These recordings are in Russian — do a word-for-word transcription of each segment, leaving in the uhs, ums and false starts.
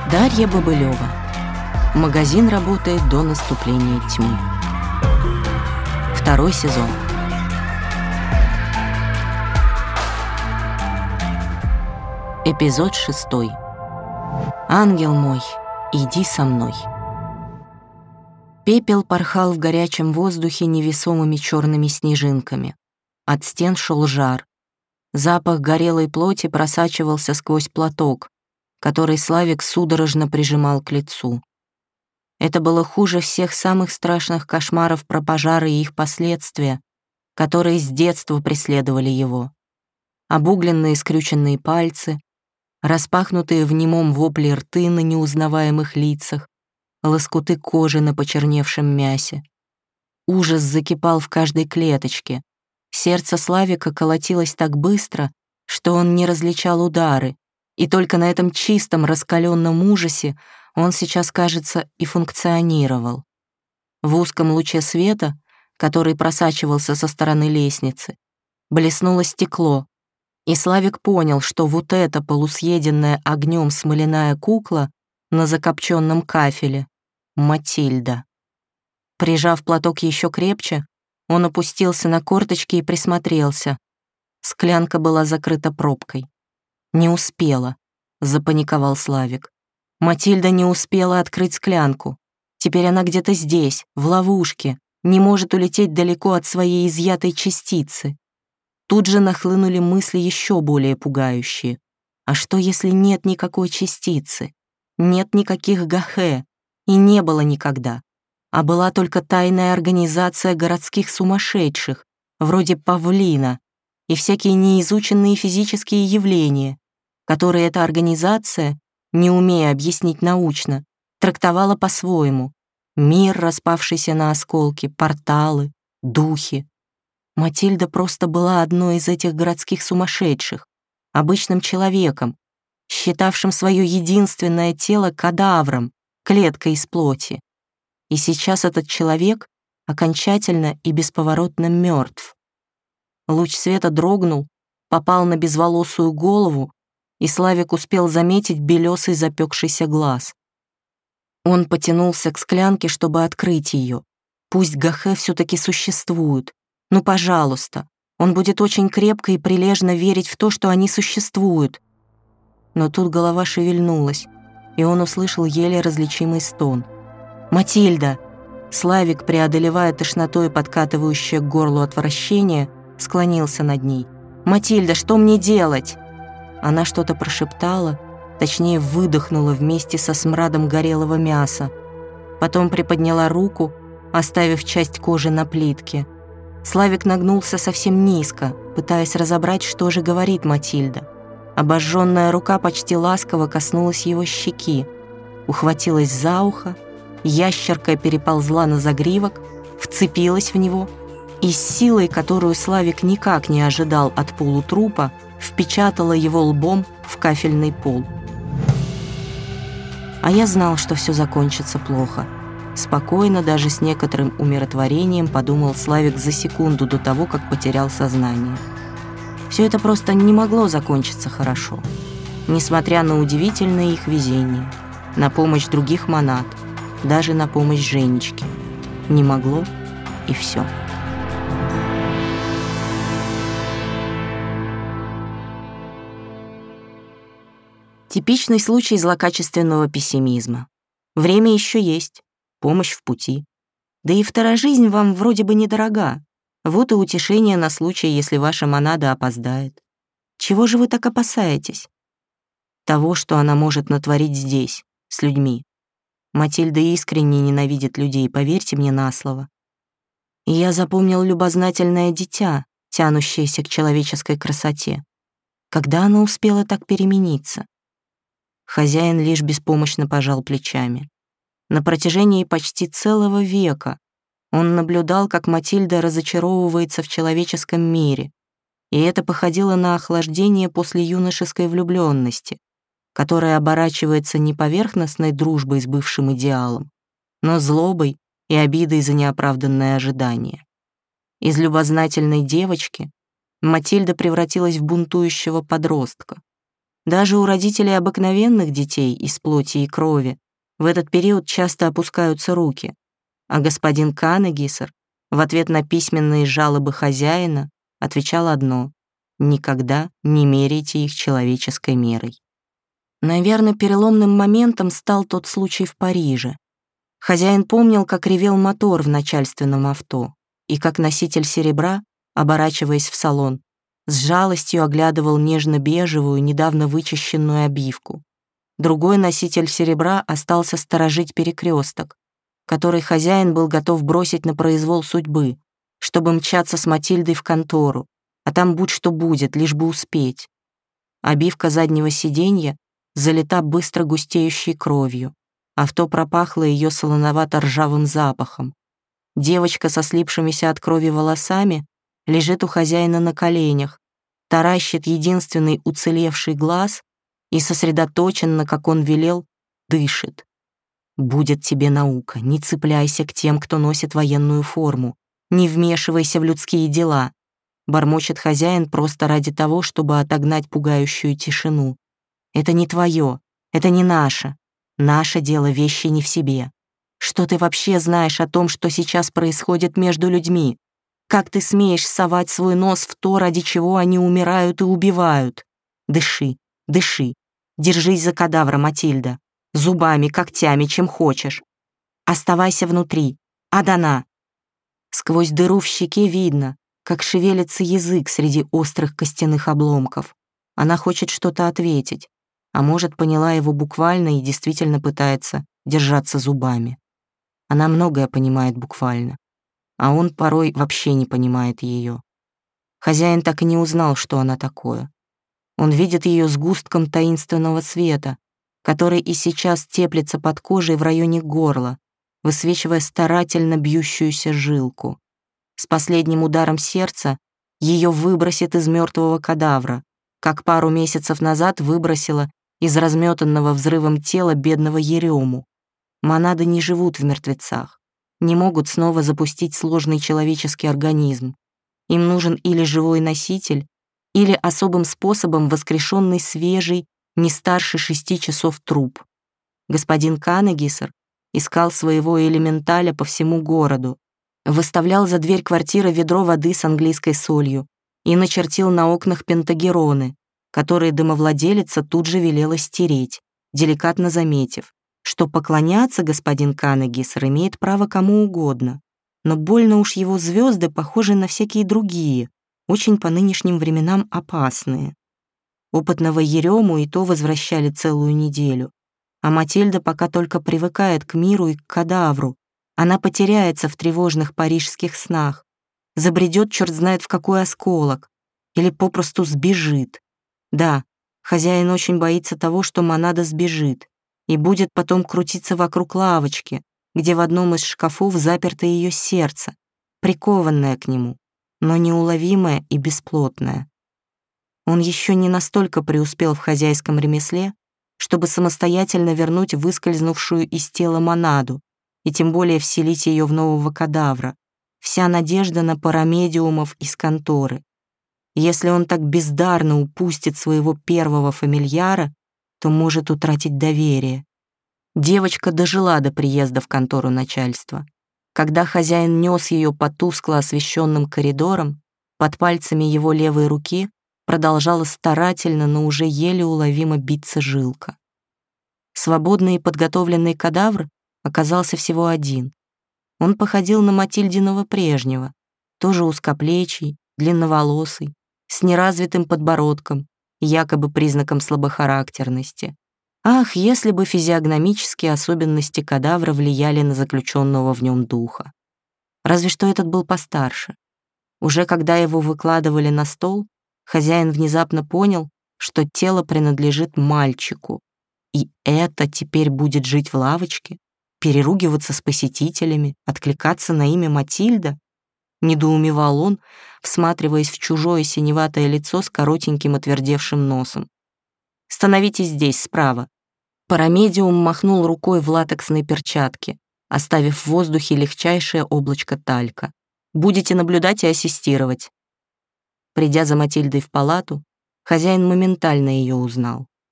Дарья Бобылева. Магазин работает до наступления тьмы. Второй сезон. Эпизод шестой. Ангел мой, иди со мной. Пепел порхал в горячем воздухе невесомыми черными снежинками. От стен шел жар. Запах горелой плоти просачивался сквозь платок, который Славик судорожно прижимал к лицу. Это было хуже всех самых страшных кошмаров про пожары и их последствия, которые с детства преследовали его. Обугленные скрюченные пальцы, распахнутые в немом вопле рты на неузнаваемых лицах, лоскуты кожи на почерневшем мясе. Ужас закипал в каждой клеточке. Сердце Славика колотилось так быстро, что он не различал удары, и только на этом чистом раскаленном ужасе он сейчас, кажется, и функционировал. В узком луче света, который просачивался со стороны лестницы, блеснуло стекло, и Славик понял, что вот эта полусъеденная огнем смоляная кукла на закопченном кафеле — Матильда. Прижав платок еще крепче, он опустился на корточки и присмотрелся. Склянка была закрыта пробкой. «Не успела», — запаниковал Славик. Матильда не успела открыть склянку. Теперь она где-то здесь, в ловушке, не может улететь далеко от своей изъятой частицы. Тут же нахлынули мысли еще более пугающие. А что, если нет никакой частицы? Нет никаких Гахе, и не было никогда. А была только тайная организация городских сумасшедших, вроде Павлина, и всякие неизученные физические явления, которые эта организация, не умея объяснить научно, трактовала по-своему. Мир, распавшийся на осколки, порталы, духи. Матильда просто была одной из этих городских сумасшедших, обычным человеком, считавшим свое единственное тело кадавром, клеткой из плоти. И сейчас этот человек окончательно и бесповоротно мертв. Луч света дрогнул, попал на безволосую голову, и Славик успел заметить белесый запекшийся глаз. Он потянулся к склянке, чтобы открыть ее. Пусть Гахе все-таки существуют. Ну, пожалуйста, он будет очень крепко и прилежно верить в то, что они существуют. Но тут голова шевельнулась, и он услышал еле различимый стон. «Матильда!» Славик, преодолевая тошноту и подкатывающее к горлу отвращение, склонился над ней. «Матильда, что мне делать?» Она что-то прошептала, точнее выдохнула вместе со смрадом горелого мяса. Потом приподняла руку, оставив часть кожи на плитке. Славик нагнулся совсем низко, пытаясь разобрать, что же говорит Матильда. Обожженная рука почти ласково коснулась его щеки, ухватилась за ухо, ящерка переползла на загривок, вцепилась в него и с силой, которую Славик никак не ожидал от полутрупа, впечатала его лбом в кафельный пол. А я знал, что все закончится плохо. Спокойно, даже с некоторым умиротворением, подумал Славик за секунду до того, как потерял сознание. Все это просто не могло закончиться хорошо, несмотря на удивительное их везение, на помощь других монад, даже на помощь Женечке. Не могло, и все. Типичный случай злокачественного пессимизма. Время еще есть, помощь в пути. Да и вторая жизнь вам вроде бы недорога. Вот и утешение на случай, если ваша монада опоздает. Чего же вы так опасаетесь? Того, что она может натворить здесь, с людьми. Матильда искренне ненавидит людей, поверьте мне на слово. И я запомнил любознательное дитя, тянущееся к человеческой красоте. Когда оно успело так перемениться? Хозяин лишь беспомощно пожал плечами. На протяжении почти целого века он наблюдал, как Матильда разочаровывается в человеческом мире, и это походило на охлаждение после юношеской влюбленности, которая оборачивается не поверхностной дружбой с бывшим идеалом, но злобой и обидой за неоправданное ожидание. Из любознательной девочки Матильда превратилась в бунтующего подростка. Даже у родителей обыкновенных детей из плоти и крови в этот период часто опускаются руки, а господин Канегисер в ответ на письменные жалобы хозяина отвечал одно: «Никогда не меряйте их человеческой мерой». Наверное, переломным моментом стал тот случай в Париже. Хозяин помнил, как ревел мотор в начальственном авто, и как носитель серебра, оборачиваясь в салон, с жалостью оглядывал нежно-бежевую, недавно вычищенную обивку. Другой носитель серебра остался сторожить перекресток, который хозяин был готов бросить на произвол судьбы, чтобы мчаться с Матильдой в контору, а там будь что будет, лишь бы успеть. Обивка заднего сиденья залита быстро густеющей кровью. Авто пропахло ее солоновато-ржавым запахом. Девочка со слипшимися от крови волосами лежит у хозяина на коленях, таращит единственный уцелевший глаз и сосредоточенно, как он велел, дышит. «Будет тебе наука, не цепляйся к тем, кто носит военную форму, не вмешивайся в людские дела», бормочет хозяин просто ради того, чтобы отогнать пугающую тишину. «Это не твое, это не наше. Наше дело вещи не в себе. Что ты вообще знаешь о том, что сейчас происходит между людьми? Как ты смеешь совать свой нос в то, ради чего они умирают и убивают? Дыши, дыши. Держись за кадавра, Матильда. Зубами, когтями, чем хочешь. Оставайся внутри. Адана». Сквозь дыру в щеке видно, как шевелится язык среди острых костяных обломков. Она хочет что-то ответить, а может, поняла его буквально и действительно пытается держаться зубами. Она многое понимает буквально, а он порой вообще не понимает ее. Хозяин так и не узнал, что она такое. Он видит ее сгустком таинственного света, который и сейчас теплится под кожей в районе горла, высвечивая старательно бьющуюся жилку. С последним ударом сердца ее выбросит из мертвого кадавра, как пару месяцев назад выбросила из разметанного взрывом тела бедного Ерему. Монады не живут в мертвецах, не могут снова запустить сложный человеческий организм. Им нужен или живой носитель, или особым способом воскрешенный свежий, не старше шести часов труп. Господин Канегисер искал своего элементаля по всему городу, выставлял за дверь квартиры ведро воды с английской солью и начертил на окнах пентагероны, которые домовладелица тут же велела стереть, деликатно заметив, что поклоняться господин Канегисер имеет право кому угодно, но больно уж его звезды похожи на всякие другие, очень по нынешним временам опасные. Опытного Ерему и то возвращали целую неделю, а Матильда пока только привыкает к миру и к кадавру. Она потеряется в тревожных парижских снах, забредет черт знает в какой осколок или попросту сбежит. Да, хозяин очень боится того, что Монада сбежит и будет потом крутиться вокруг лавочки, где в одном из шкафов заперто ее сердце, прикованное к нему, но неуловимое и бесплотное. Он еще не настолько преуспел в хозяйском ремесле, чтобы самостоятельно вернуть выскользнувшую из тела Монаду и тем более вселить ее в нового кадавра. Вся надежда на парамедиумов из конторы. Если он так бездарно упустит своего первого фамильяра, то может утратить доверие. Девочка дожила до приезда в контору начальства. Когда хозяин нес ее по тускло освещенным коридорам, под пальцами его левой руки продолжала старательно, но уже еле уловимо биться жилка. Свободный и подготовленный кадавр оказался всего один. Он походил на Матильдиного прежнего, тоже узкоплечий, длинноволосый, с неразвитым подбородком, якобы признаком слабохарактерности. Ах, если бы физиогномические особенности кадавра влияли на заключенного в нем духа. Разве что этот был постарше. Уже когда его выкладывали на стол, хозяин внезапно понял, что тело принадлежит мальчику, и это теперь будет жить в лавочке, переругиваться с посетителями, откликаться на имя Матильда. Недоумевал он, всматриваясь в чужое синеватое лицо с коротеньким отвердевшим носом. «Становитесь здесь, справа». Парамедиум махнул рукой в латексной перчатке, оставив в воздухе легчайшее облачко талька. «Будете наблюдать и ассистировать». Придя за Матильдой в палату, хозяин моментально ее узнал.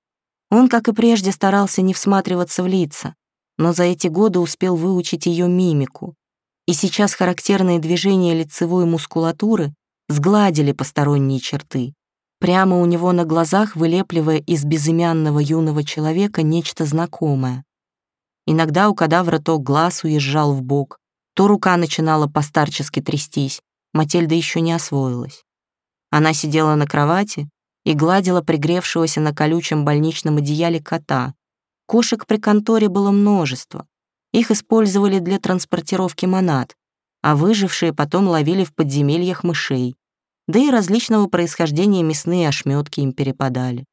Он, как и прежде, старался не всматриваться в лица, но за эти годы успел выучить ее мимику. И сейчас характерные движения лицевой мускулатуры сгладили посторонние черты, прямо у него на глазах вылепливая из безымянного юного человека нечто знакомое. Иногда у кадавра то глаз уезжал в бок, то рука начинала постарчески трястись. Матильда еще не освоилась. Она сидела на кровати и гладила пригревшегося на колючем больничном одеяле кота. Кошек при конторе было множество. Их использовали для транспортировки монад, а выжившие потом ловили в подземельях мышей. Да и различного происхождения мясные ошметки им перепадали.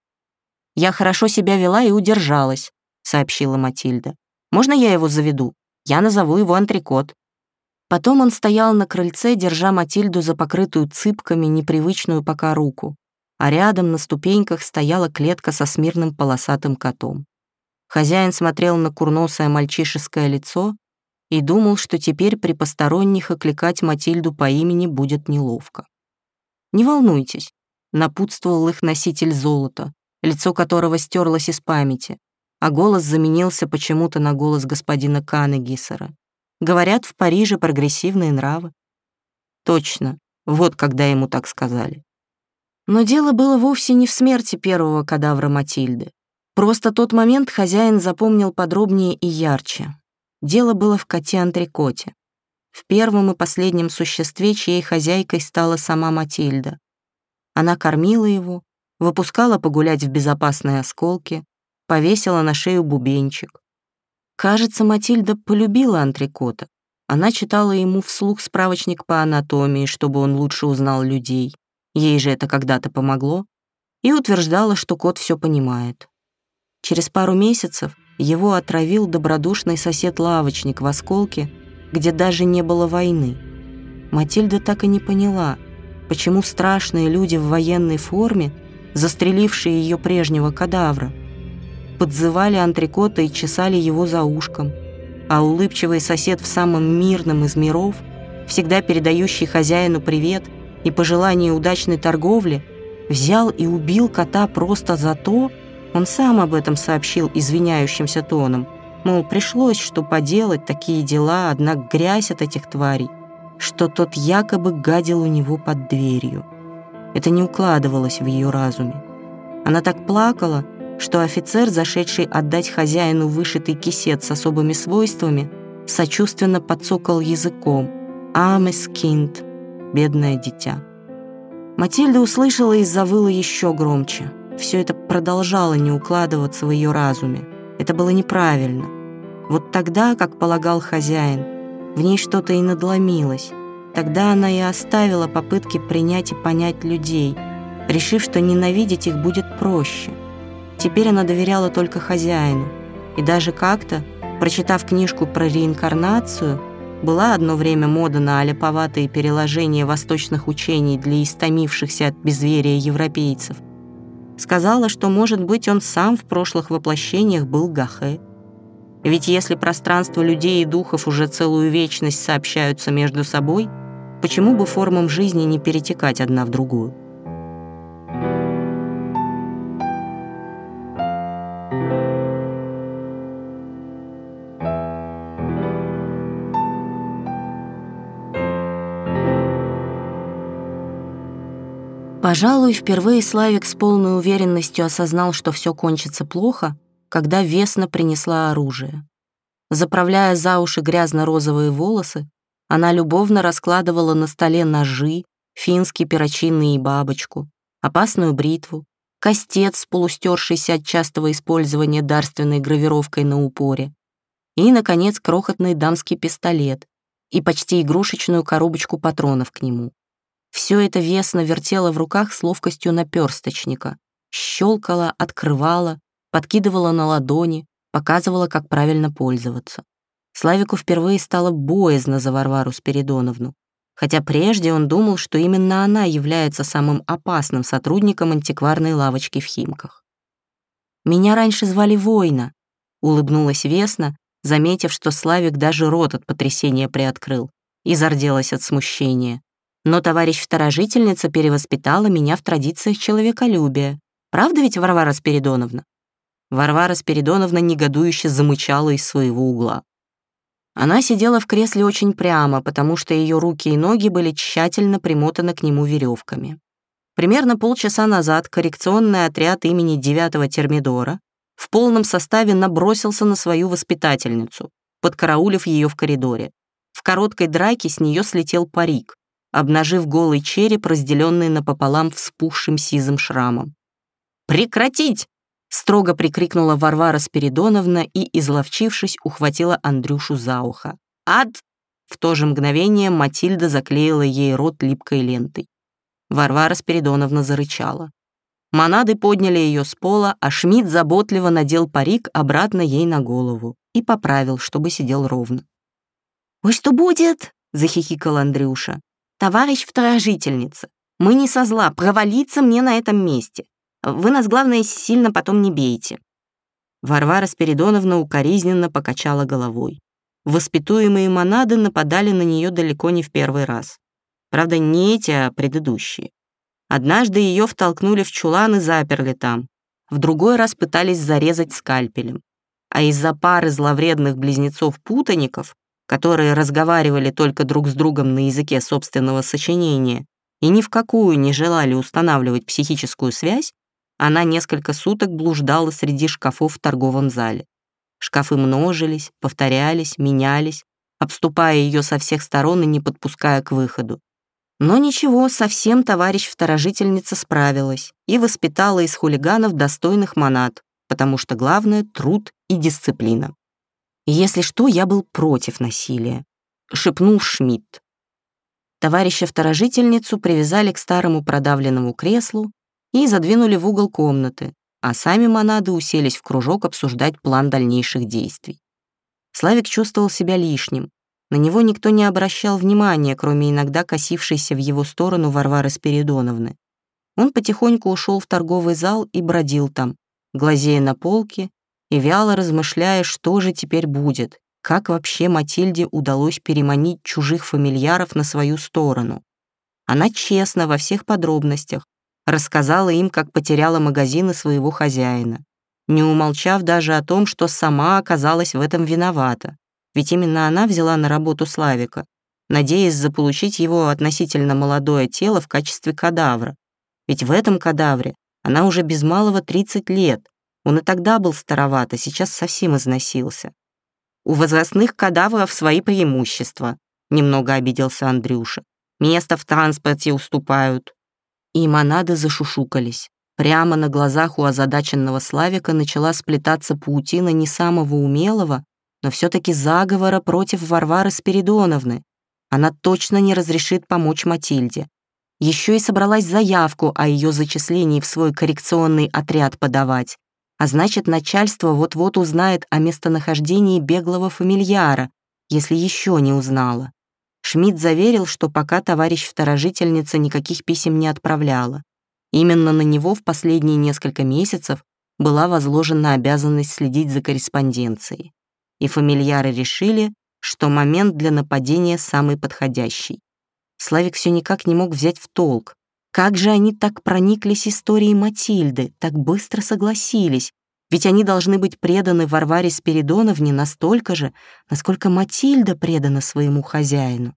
«Я хорошо себя вела и удержалась», — сообщила Матильда. «Можно я его заведу? Я назову его Антрикот». Потом он стоял на крыльце, держа Матильду за покрытую цыпками непривычную пока руку, а рядом на ступеньках стояла клетка со смирным полосатым котом. Хозяин смотрел на курносое мальчишеское лицо и думал, что теперь при посторонних окликать Матильду по имени будет неловко. «Не волнуйтесь», — напутствовал их носитель золота, лицо которого стерлось из памяти, а голос заменился почему-то на голос господина Канегисера. Говорят, в Париже прогрессивные нравы. Точно, вот когда ему так сказали. Но дело было вовсе не в смерти первого кадавра Матильды. Просто тот момент хозяин запомнил подробнее и ярче. Дело было в коте-антрикоте. В первом и последнем существе, чьей хозяйкой стала сама Матильда. Она кормила его, выпускала погулять в безопасные осколки, повесила на шею бубенчик. Кажется, Матильда полюбила антрикота. Она читала ему вслух справочник по анатомии, чтобы он лучше узнал людей. Ей же это когда-то помогло. И утверждала, что кот все понимает. Через пару месяцев его отравил добродушный сосед-лавочник в осколке, где даже не было войны. Матильда так и не поняла, почему страшные люди в военной форме, застрелившие ее прежнего кадавра, подзывали антрикота и чесали его за ушком, а улыбчивый сосед в самом мирном из миров, всегда передающий хозяину привет и пожелание удачной торговли, взял и убил кота просто за то, он сам об этом сообщил извиняющимся тоном, мол, пришлось что поделать, такие дела, однако грязь от этих тварей, что тот якобы гадил у него под дверью. Это не укладывалось в ее разуме. Она так плакала, что офицер, зашедший отдать хозяину вышитый кисет с особыми свойствами, сочувственно подсокал языком. «Арmes Kind», бедное дитя. Матильда услышала и завыла еще громче. Все это продолжало не укладываться в ее разуме. Это было неправильно. Вот тогда, как полагал хозяин, в ней что-то и надломилось. Тогда она и оставила попытки принять и понять людей, решив, что ненавидеть их будет проще. Теперь она доверяла только хозяину. И даже как-то, прочитав книжку про реинкарнацию, была одно время мода на аляповатые переложения восточных учений для истомившихся от безверия европейцев, сказала, что, может быть, он сам в прошлых воплощениях был Гахе. Ведь если пространство людей и духов уже целую вечность сообщаются между собой, почему бы формам жизни не перетекать одна в другую? Пожалуй, впервые Славик с полной уверенностью осознал, что все кончится плохо, когда Весна принесла оружие. Заправляя за уши грязно-розовые волосы, она любовно раскладывала на столе ножи, финский перочинный и бабочку, опасную бритву, кастет с полустершейся от частого использования дарственной гравировкой на упоре и, наконец, крохотный дамский пистолет и почти игрушечную коробочку патронов к нему. Все это Весна вертела в руках с ловкостью наперсточника, щелкала, открывала, подкидывала на ладони, показывала, как правильно пользоваться. Славику впервые стало боязно за Варвару Спиридоновну, хотя прежде он думал, что именно она является самым опасным сотрудником антикварной лавочки в Химках. «Меня раньше звали Война», — улыбнулась Весна, заметив, что Славик даже рот от потрясения приоткрыл, и зарделась от смущения. «Но товарищ-второжительница перевоспитала меня в традициях человеколюбия. Правда ведь, Варвара Спиридоновна?» Варвара Спиридоновна негодующе замычала из своего угла. Она сидела в кресле очень прямо, потому что ее руки и ноги были тщательно примотаны к нему веревками. Примерно полчаса назад коррекционный отряд имени девятого Термидора в полном составе набросился на свою воспитательницу, подкараулив ее в коридоре. В короткой драке с нее слетел парик, обнажив голый череп, разделенный напополам вспухшим сизым шрамом. «Прекратить!» — строго прикрикнула Варвара Спиридоновна и, изловчившись, ухватила Андрюшу за ухо. «Ад!» В то же мгновение Матильда заклеила ей рот липкой лентой. Варвара Спиридоновна зарычала. Монады подняли ее с пола, а Шмидт заботливо надел парик обратно ей на голову и поправил, чтобы сидел ровно. «Ой, что будет?» — захихикал Андрюша. «Товарищ второжительница, мы не со зла, провалиться мне на этом месте. Вы нас, главное, сильно потом не бейте». Варвара Спиридоновна укоризненно покачала головой. Воспитуемые монады нападали на нее далеко не в первый раз. Правда, не эти, а предыдущие. Однажды ее втолкнули в чулан и заперли там. В другой раз пытались зарезать скальпелем. А из-за пары зловредных близнецов-путаников, которые разговаривали только друг с другом на языке собственного сочинения и ни в какую не желали устанавливать психическую связь, она несколько суток блуждала среди шкафов в торговом зале. Шкафы множились, повторялись, менялись, обступая ее со всех сторон и не подпуская к выходу. Но ничего, совсем товарищ второжительница справилась и воспитала из хулиганов достойных монад, потому что главное — труд и дисциплина. «Если что, я был против насилия», — шепнул Шмидт. Товарища второжительницу привязали к старому продавленному креслу и задвинули в угол комнаты, а сами монады уселись в кружок обсуждать план дальнейших действий. Славик чувствовал себя лишним. На него никто не обращал внимания, кроме иногда косившейся в его сторону Варвары Спиридоновны. Он потихоньку ушел в торговый зал и бродил там, глазея на полки и вяло размышляя, что же теперь будет, как вообще Матильде удалось переманить чужих фамильяров на свою сторону. Она честно во всех подробностях рассказала им, как потеряла магазины своего хозяина, не умолчав даже о том, что сама оказалась в этом виновата. Ведь именно она взяла на работу Славика, надеясь заполучить его относительно молодое тело в качестве кадавра. Ведь в этом кадавре она уже без малого тридцать лет. Он и тогда был староват, а сейчас совсем износился. «У возрастных кадавров свои преимущества», — немного обиделся Андрюша. «Место в транспорте уступают». И монады зашушукались. Прямо на глазах у озадаченного Славика начала сплетаться паутина не самого умелого, но все-таки заговора против Варвары Спиридоновны. Она точно не разрешит помочь Матильде. Еще и собралась заявку о ее зачислении в свой коррекционный отряд подавать. А значит, начальство вот-вот узнает о местонахождении беглого фамильяра, если еще не узнало. Шмидт заверил, что пока товарищ второжительница никаких писем не отправляла. Именно на него в последние несколько месяцев была возложена обязанность следить за корреспонденцией. И фамильяры решили, что момент для нападения самый подходящий. Славик все никак не мог взять в толк. Как же они так прониклись историей Матильды, так быстро согласились? Ведь они должны быть преданы Варваре Спиридоновне настолько же, насколько Матильда предана своему хозяину.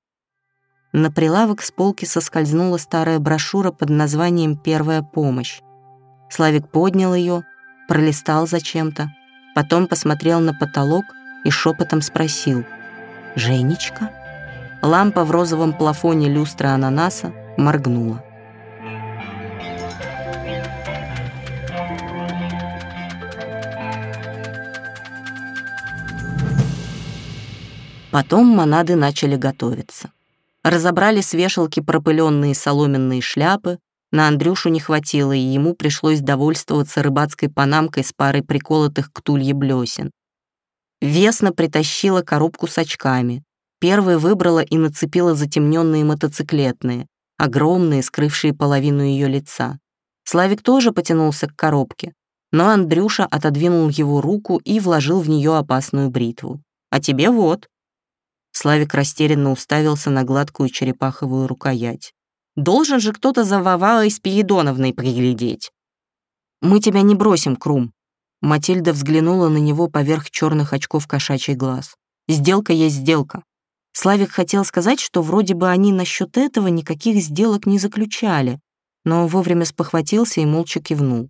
На прилавок с полки соскользнула старая брошюра под названием «Первая помощь». Славик поднял ее, пролистал зачем-то, потом посмотрел на потолок и шепотом спросил: «Женечка?» Лампа в розовом плафоне люстры ананаса моргнула. Потом монады начали готовиться. Разобрали с вешалки пропыленные соломенные шляпы, на Андрюшу не хватило, и ему пришлось довольствоваться рыбацкой панамкой с парой приколотых к тулье блесен. Весна притащила коробку с очками. Первой выбрала и нацепила затемненные мотоциклетные, огромные, скрывшие половину ее лица. Славик тоже потянулся к коробке, но Андрюша отодвинул его руку и вложил в нее опасную бритву. «А тебе вот». Славик растерянно уставился на гладкую черепаховую рукоять. «Должен же кто-то за Варварой Спиридоновной приглядеть». «Мы тебя не бросим, Крум», — Матильда взглянула на него поверх черных очков кошачий глаз. «Сделка есть сделка». Славик хотел сказать, что вроде бы они насчет этого никаких сделок не заключали, но вовремя спохватился и молча кивнул.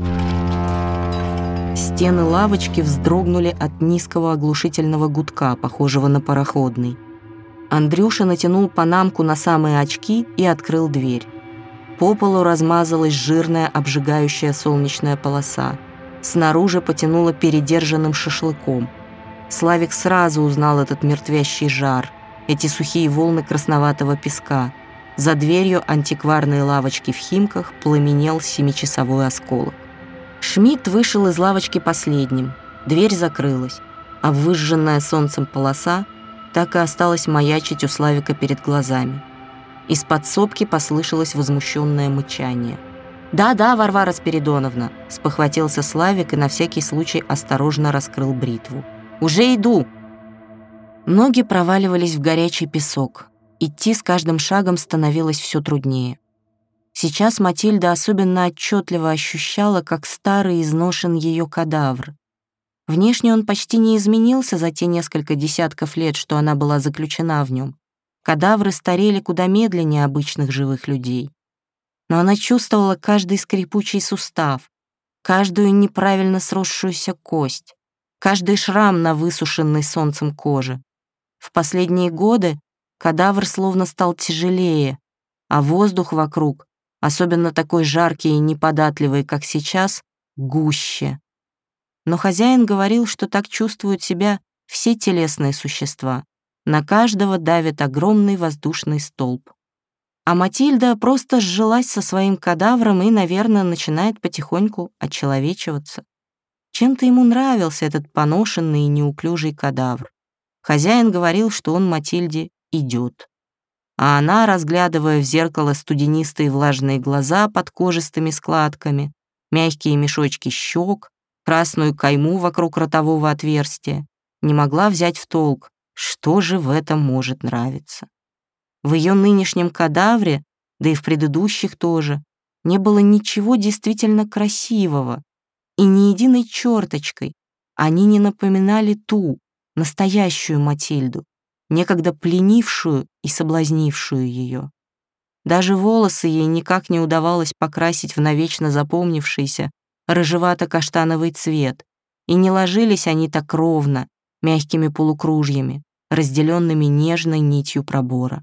Стены лавочки вздрогнули от низкого оглушительного гудка, похожего на пароходный. Андрюша натянул панамку на самые очки и открыл дверь. По полу размазалась жирная, обжигающая солнечная полоса. Снаружи потянуло передержанным шашлыком. Славик сразу узнал этот мертвящий жар, эти сухие волны красноватого песка. За дверью антикварной лавочки в Химках пламенел семичасовой осколок. Шмидт вышел из лавочки последним. Дверь закрылась, а выжженная солнцем полоса так и осталась маячить у Славика перед глазами. Из подсобки послышалось возмущенное мычание. «Да-да, Варвара Спиридоновна», — спохватился Славик и на всякий случай осторожно раскрыл бритву. «Уже иду!» Ноги проваливались в горячий песок. Идти с каждым шагом становилось все труднее. Сейчас Матильда особенно отчетливо ощущала, как старый изношен ее кадавр. Внешне он почти не изменился за те несколько десятков лет, что она была заключена в нем. Кадавры старели куда медленнее обычных живых людей. Но она чувствовала каждый скрипучий сустав, каждую неправильно сросшуюся кость, каждый шрам на высушенной солнцем коже. В последние годы кадавр словно стал тяжелее, а воздух вокруг, особенно такой жаркий и неподатливый, как сейчас, гуще. Но хозяин говорил, что так чувствуют себя все телесные существа. На каждого давит огромный воздушный столб. А Матильда просто сжилась со своим кадавром и, наверное, начинает потихоньку очеловечиваться. Чем-то ему нравился этот поношенный и неуклюжий кадавр. Хозяин говорил, что он Матильде идет. А она, разглядывая в зеркало студенистые влажные глаза под кожистыми складками, мягкие мешочки щек, красную кайму вокруг ротового отверстия, не могла взять в толк, что же в этом может нравиться. В ее нынешнем кадавре, да и в предыдущих тоже, не было ничего действительно красивого, и ни единой черточкой они не напоминали ту, настоящую Матильду, некогда пленившую и соблазнившую ее. Даже волосы ей никак не удавалось покрасить в навечно запомнившийся рыжевато-каштановый цвет, и не ложились они так ровно, мягкими полукружьями, разделенными нежной нитью пробора.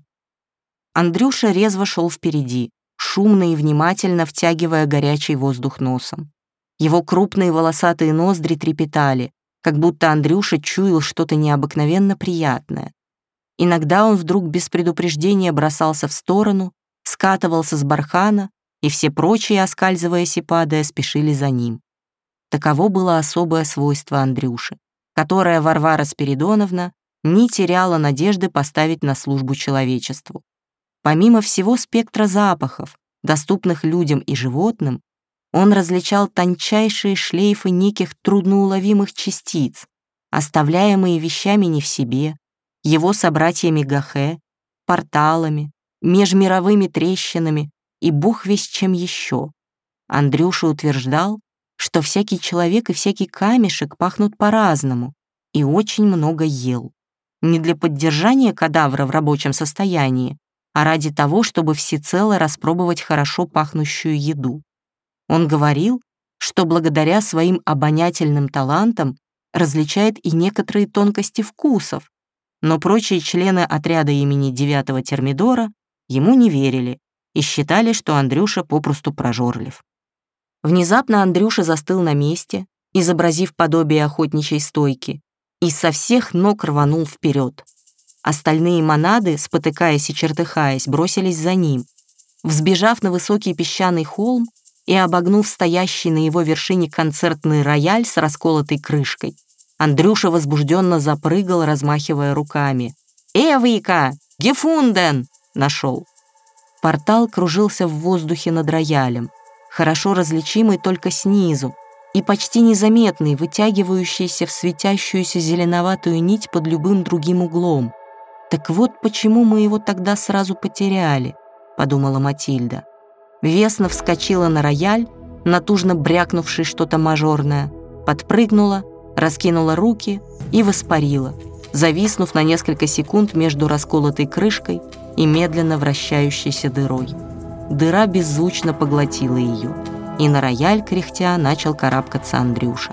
Андрюша резво шел впереди, шумно и внимательно втягивая горячий воздух носом. Его крупные волосатые ноздри трепетали, как будто Андрюша чуял что-то необыкновенно приятное. Иногда он вдруг без предупреждения бросался в сторону, скатывался с бархана, и все прочие, оскальзываясь и падая, спешили за ним. Таково было особое свойство Андрюши, которое Варвара Спиридоновна не теряла надежды поставить на службу человечеству. Помимо всего спектра запахов, доступных людям и животным, он различал тончайшие шлейфы неких трудноуловимых частиц, оставляемые вещами не в себе, его собратьями Гахе, порталами, межмировыми трещинами и бог весть чем еще. Андрюша утверждал, что всякий человек и всякий камешек пахнут по-разному, и очень много ел. Не для поддержания кадавра в рабочем состоянии, а ради того, чтобы всецело распробовать хорошо пахнущую еду. Он говорил, что благодаря своим обонятельным талантам различает и некоторые тонкости вкусов, но прочие члены отряда имени девятого Термидора ему не верили и считали, что Андрюша попросту прожорлив. Внезапно Андрюша застыл на месте, изобразив подобие охотничьей стойки, и со всех ног рванул вперед. Остальные монады, спотыкаясь и чертыхаясь, бросились за ним. Взбежав на высокий песчаный холм и обогнув стоящий на его вершине концертный рояль с расколотой крышкой, Андрюша возбужденно запрыгал, размахивая руками. «Эврика! Гефунден!» нашел. Портал кружился в воздухе над роялем, хорошо различимый только снизу, и почти незаметный, вытягивающийся в светящуюся зеленоватую нить под любым другим углом. «Так вот почему мы его тогда сразу потеряли», — подумала Матильда. Весно вскочила на рояль, натужно брякнувший что-то мажорное, подпрыгнула, раскинула руки и воспарила, зависнув на несколько секунд между расколотой крышкой и медленно вращающейся дырой. Дыра беззвучно поглотила ее, и на рояль, кряхтя, начал карабкаться Андрюша.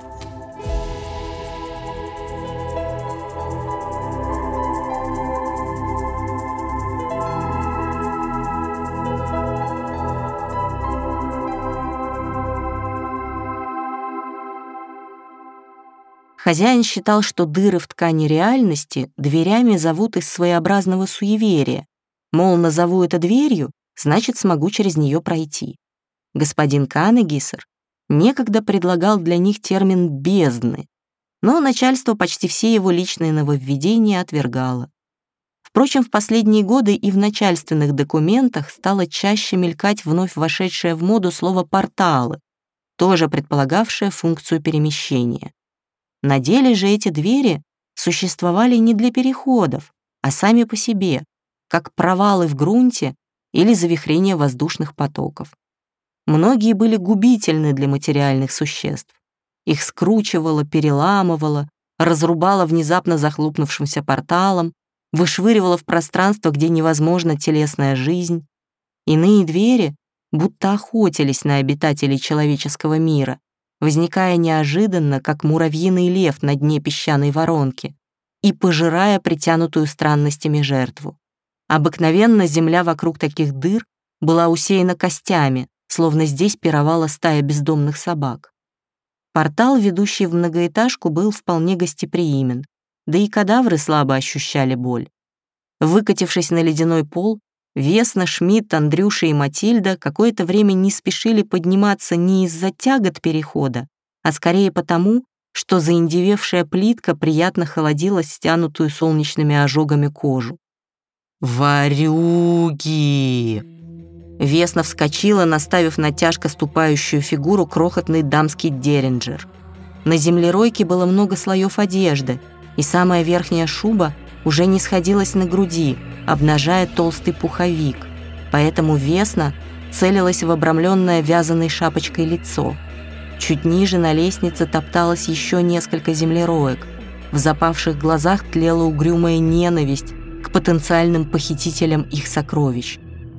Хозяин считал, что дыры в ткани реальности дверями зовут из своеобразного суеверия. Мол, назову это дверью, значит, смогу через нее пройти. Господин Канегисер некогда предлагал для них термин «бездны», но начальство почти все его личные нововведения отвергало. Впрочем, в последние годы и в начальственных документах стало чаще мелькать вновь вошедшее в моду слово «порталы», тоже предполагавшее функцию перемещения. На деле же эти двери существовали не для переходов, а сами по себе, как провалы в грунте или завихрение воздушных потоков. Многие были губительны для материальных существ. Их скручивало, переламывало, разрубало внезапно захлопнувшимся порталом, вышвыривало в пространство, где невозможна телесная жизнь. Иные двери будто охотились на обитателей человеческого мира, возникая неожиданно, как муравьиный лев на дне песчаной воронки, и пожирая притянутую странностями жертву. Обыкновенно земля вокруг таких дыр была усеяна костями, словно здесь пировала стая бездомных собак. Портал, ведущий в многоэтажку, был вполне гостеприимен, да и кадавры слабо ощущали боль. Выкатившись на ледяной пол, Весна, Шмидт, Андрюша и Матильда какое-то время не спешили подниматься не из-за тягот перехода, а скорее потому, что заиндевевшая плитка приятно холодила стянутую солнечными ожогами кожу. «Ворюги!» Весна вскочила, наставив на тяжко ступающую фигуру крохотный дамский деринджер. На землеройке было много слоев одежды, и самая верхняя шуба уже не сходилась на груди, обнажая толстый пуховик, поэтому Весна целилась в обрамленное вязаной шапочкой лицо. Чуть ниже на лестнице топталось еще несколько землероек. В запавших глазах тлела угрюмая ненависть к потенциальным похитителям их сокровищ.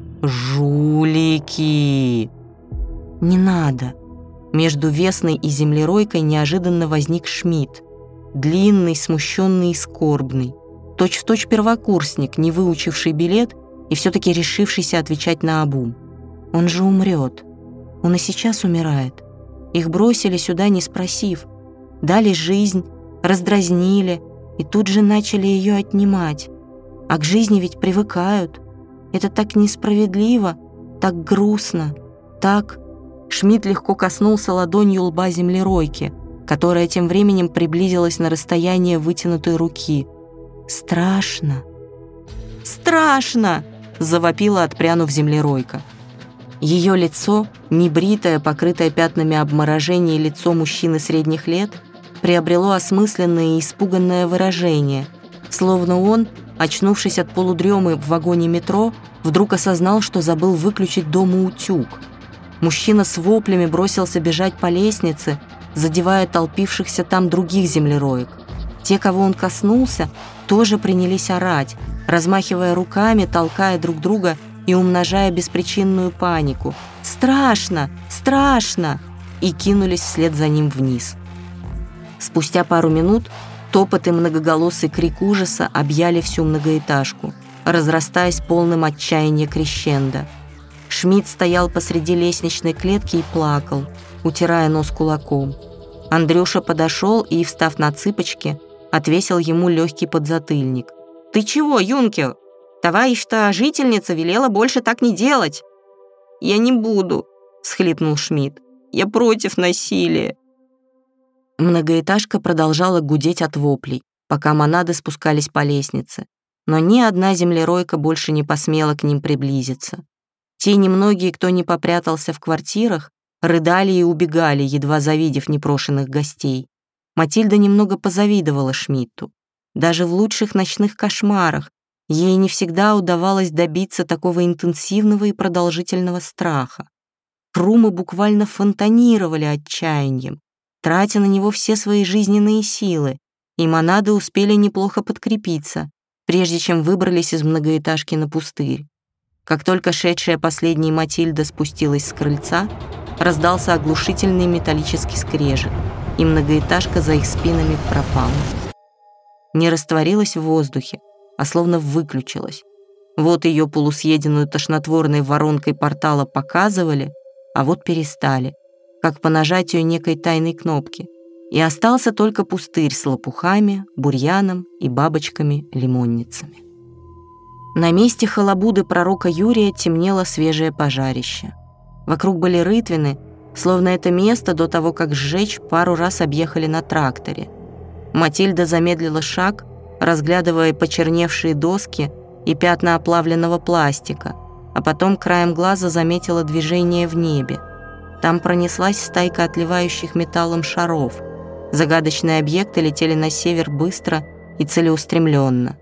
«Жулики!» «Не надо!» Между Весной и землеройкой неожиданно возник Шмидт, длинный, смущенный и скорбный, точь-в-точь первокурсник, не выучивший билет и все-таки решившийся отвечать наобум. Он же умрет. Он и сейчас умирает. Их бросили сюда, не спросив. Дали жизнь, раздразнили и тут же начали ее отнимать. А к жизни ведь привыкают. Это так несправедливо, так грустно, так... Шмидт легко коснулся ладонью лба землеройки, которая тем временем приблизилась на расстояние вытянутой руки. «Страшно! Страшно!» — завопила, отпрянув землеройка. Ее лицо, небритое, покрытое пятнами обморожения лицо мужчины средних лет, приобрело осмысленное и испуганное выражение, словно он, очнувшись от полудремы в вагоне метро, вдруг осознал, что забыл выключить дома утюг. Мужчина с воплями бросился бежать по лестнице, задевая толпившихся там других землероек. Те, кого он коснулся, тоже принялись орать, размахивая руками, толкая друг друга и умножая беспричинную панику. «Страшно! Страшно!» и кинулись вслед за ним вниз. Спустя пару минут топот и многоголосый крик ужаса объяли всю многоэтажку, разрастаясь полным отчаяния крещендо. Шмидт стоял посреди лестничной клетки и плакал, утирая нос кулаком. Андрюша подошел и, встав на цыпочки, отвесил ему легкий подзатыльник. «Ты чего, юнкер? Товарищ-то жительница велела больше так не делать». «Я не буду», — всхлипнул Шмидт. «Я против насилия». Многоэтажка продолжала гудеть от воплей, пока монады спускались по лестнице, но ни одна землеройка больше не посмела к ним приблизиться. Те немногие, кто не попрятался в квартирах, рыдали и убегали, едва завидев непрошенных гостей. Матильда немного позавидовала Шмидту. Даже в лучших ночных кошмарах ей не всегда удавалось добиться такого интенсивного и продолжительного страха. Румы буквально фонтанировали отчаянием. тратя на него все свои жизненные силы, и монады успели неплохо подкрепиться, прежде чем выбрались из многоэтажки на пустырь. Как только шедшая последней Матильда спустилась с крыльца, раздался оглушительный металлический скрежет, и многоэтажка за их спинами пропала. Не растворилась в воздухе, а словно выключилась. Вот ее полусъеденную тошнотворной воронкой портала показывали, а вот перестали, как по нажатию некой тайной кнопки, и остался только пустырь с лопухами, бурьяном и бабочками-лимонницами. На месте халабуды пророка Юрия темнело свежее пожарище. Вокруг были рытвины, словно это место до того, как сжечь, пару раз объехали на тракторе. Матильда замедлила шаг, разглядывая почерневшие доски и пятна оплавленного пластика, а потом краем глаза заметила движение в небе. Там пронеслась стайка отливающих металлом шаров. Загадочные объекты летели на север быстро и целеустремленно.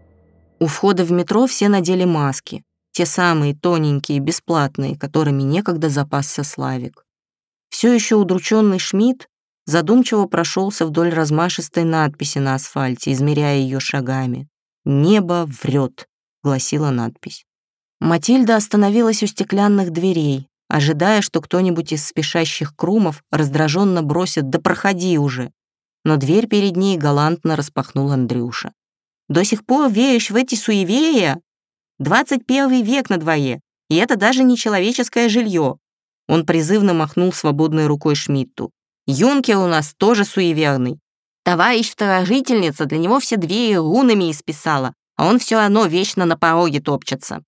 У входа в метро все надели маски, те самые тоненькие, бесплатные, которыми некогда запасся Славик. Все еще удрученный Шмидт задумчиво прошелся вдоль размашистой надписи на асфальте, измеряя ее шагами. «Небо врет», — гласила надпись. Матильда остановилась у стеклянных дверей, ожидая, что кто-нибудь из спешащих крумов раздраженно бросит «Да проходи уже!». Но дверь перед ней галантно распахнул Андрюша. «До сих пор веришь в эти суеверия? двадцать первый век на дворе, и это даже не человеческое жилье!» Он призывно махнул свободной рукой Шмидту. «Юнкер у нас тоже суеверный. Товарищ-второжительница для него все двери рунами исписала, а он все равно вечно на пороге топчется».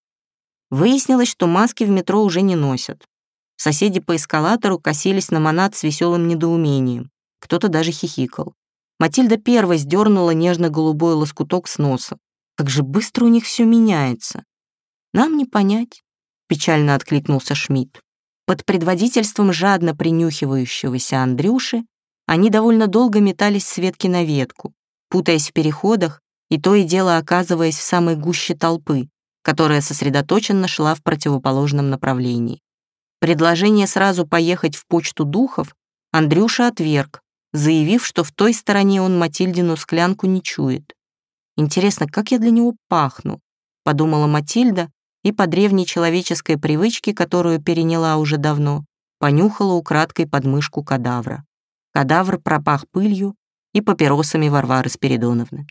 Выяснилось, что маски в метро уже не носят. Соседи по эскалатору косились на монад с веселым недоумением. Кто-то даже хихикал. Матильда первой сдернула нежно-голубой лоскуток с носа. Как же быстро у них все меняется. «Нам не понять», — печально откликнулся Шмидт. Под предводительством жадно принюхивающегося Андрюши они довольно долго метались с ветки на ветку, путаясь в переходах и то и дело оказываясь в самой гуще толпы, которая сосредоточенно шла в противоположном направлении. Предложение сразу поехать в почту духов Андрюша отверг, заявив, что в той стороне он Матильдину склянку не чует. «Интересно, как я для него пахну?» — подумала Матильда и по древней человеческой привычке, которую переняла уже давно, понюхала украдкой подмышку кадавра. Кадавр пропах пылью и папиросами Варвары Спиридоновны.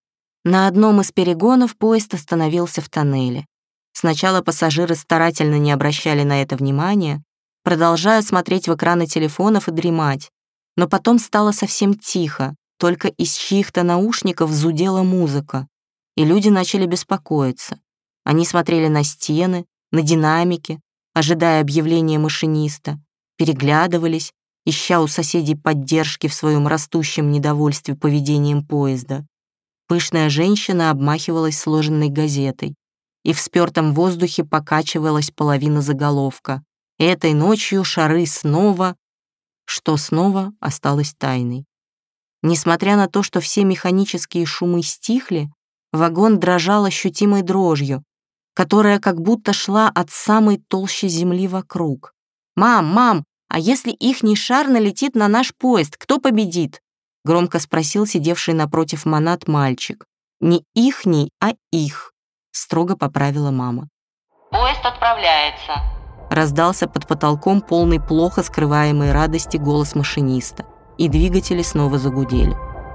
На одном из перегонов поезд остановился в тоннеле. Сначала пассажиры старательно не обращали на это внимания, продолжая смотреть в экраны телефонов и дремать, но потом стало совсем тихо, только из чьих-то наушников зудела музыка, и люди начали беспокоиться. Они смотрели на стены, на динамики, ожидая объявления машиниста, переглядывались, ища у соседей поддержки в своем растущем недовольстве поведением поезда. Пышная женщина обмахивалась сложенной газетой, и в спёртом воздухе покачивалась половина заголовка. «Этой ночью шары снова...» Что снова осталось тайной. Несмотря на то, что все механические шумы стихли, вагон дрожал ощутимой дрожью, которая как будто шла от самой толщи земли вокруг. «Мам, мам, а если ихний шар налетит на наш поезд, кто победит?» — громко спросил сидевший напротив монад мальчик. «Не ихний, а их», — строго поправила мама. «Поезд отправляется», — раздался под потолком полный плохо скрываемой радости голос машиниста, и двигатели снова загудели.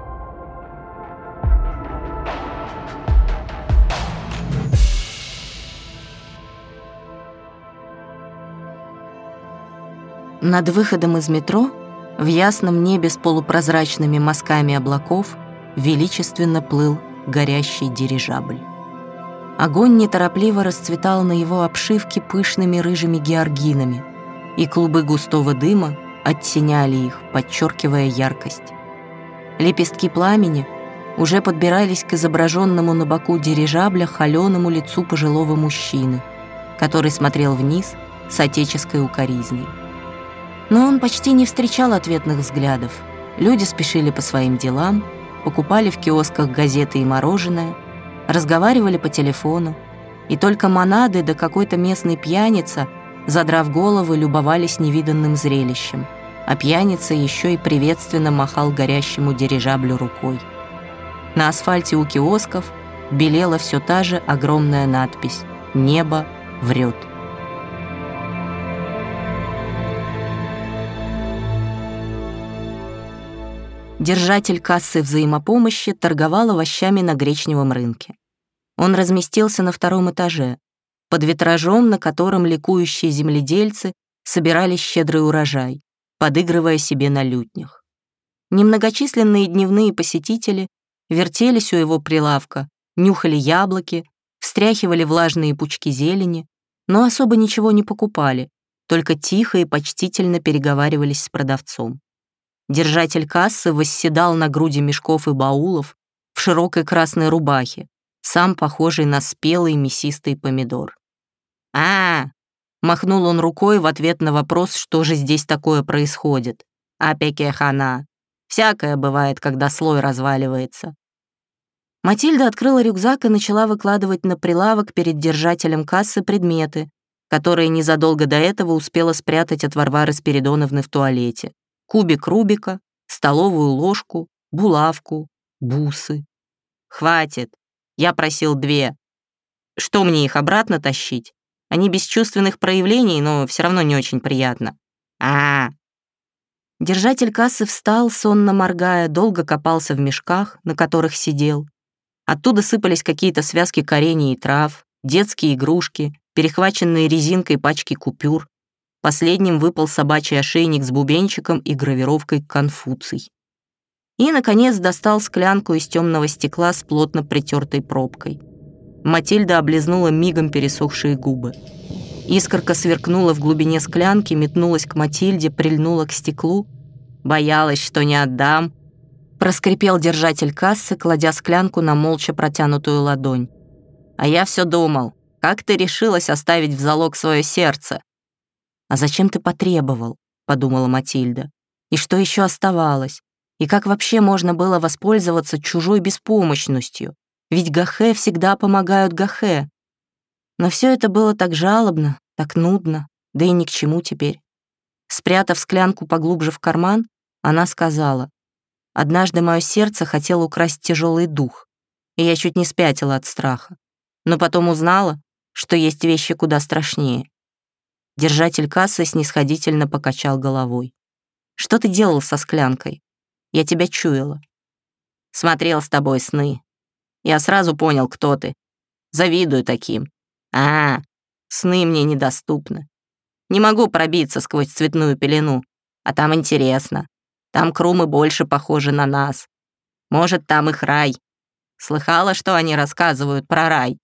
Над выходом из метро, в ясном небе с полупрозрачными мазками облаков, величественно плыл горящий дирижабль. Огонь неторопливо расцветал на его обшивке пышными рыжими георгинами, и клубы густого дыма оттеняли их, подчеркивая яркость. Лепестки пламени уже подбирались к изображенному на боку дирижабля холеному лицу пожилого мужчины, который смотрел вниз с отеческой укоризней. Но он почти не встречал ответных взглядов. Люди спешили по своим делам, покупали в киосках газеты и мороженое, разговаривали по телефону, и только монады да какой-то местный пьяница, задрав головы, любовались невиданным зрелищем. а пьяница еще и приветственно махал горящему дирижаблю рукой. На асфальте у киосков белела все та же огромная надпись «Небо врет». Держатель кассы взаимопомощи торговал овощами на гречневом рынке. Он разместился на втором этаже, под витражом, на котором ликующие земледельцы собирали щедрый урожай, подыгрывая себе на лютнях. Немногочисленные дневные посетители вертелись у его прилавка, нюхали яблоки, встряхивали влажные пучки зелени, но особо ничего не покупали, только тихо и почтительно переговаривались с продавцом. Держатель кассы восседал на груди мешков и баулов в широкой красной рубахе, сам похожий на спелый мясистый помидор. а махнул он рукой в ответ на вопрос, что же здесь такое происходит. «Апеке хана. Всякое бывает, когда слой разваливается». Матильда открыла рюкзак и начала выкладывать на прилавок перед держателем кассы предметы, которые незадолго до этого успела спрятать от Варвары Спиридоновны в туалете. Кубик Рубика, столовую ложку, булавку, бусы. «Хватит, я просил две. Что мне их обратно тащить? Они без чувственных проявлений, но все равно не очень приятно». а Держатель кассы встал, сонно моргая, долго копался в мешках, на которых сидел. Оттуда сыпались какие-то связки кореней и трав, детские игрушки, перехваченные резинкой пачки купюр. Последним выпал собачий ошейник с бубенчиком и гравировкой «Конфуций». И, наконец, достал склянку из темного стекла с плотно притертой пробкой. Матильда облизнула мигом пересохшие губы. Искорка сверкнула в глубине склянки, метнулась к Матильде, прильнула к стеклу. «Боялась, что не отдам», — проскрипел держатель кассы, кладя склянку на молча протянутую ладонь. «А я все думал, как ты решилась оставить в залог свое сердце?» «А зачем ты потребовал?» — подумала Матильда. «И что еще оставалось? И как вообще можно было воспользоваться чужой беспомощностью? Ведь гахе всегда помогают гахе». Но все это было так жалобно, так нудно, да и ни к чему теперь. Спрятав склянку поглубже в карман, она сказала: «Однажды мое сердце хотело украсть тяжелый дух, и я чуть не спятила от страха. Но потом узнала, что есть вещи куда страшнее». Держатель кассы снисходительно покачал головой. «Что ты делал со склянкой? Я тебя чуяла». «Смотрел с тобой сны. Я сразу понял, кто ты. Завидую таким. А, сны мне недоступны. Не могу пробиться сквозь цветную пелену. А там интересно. Там крумы больше похожи на нас. Может, там их рай. Слыхала, что они рассказывают про рай?»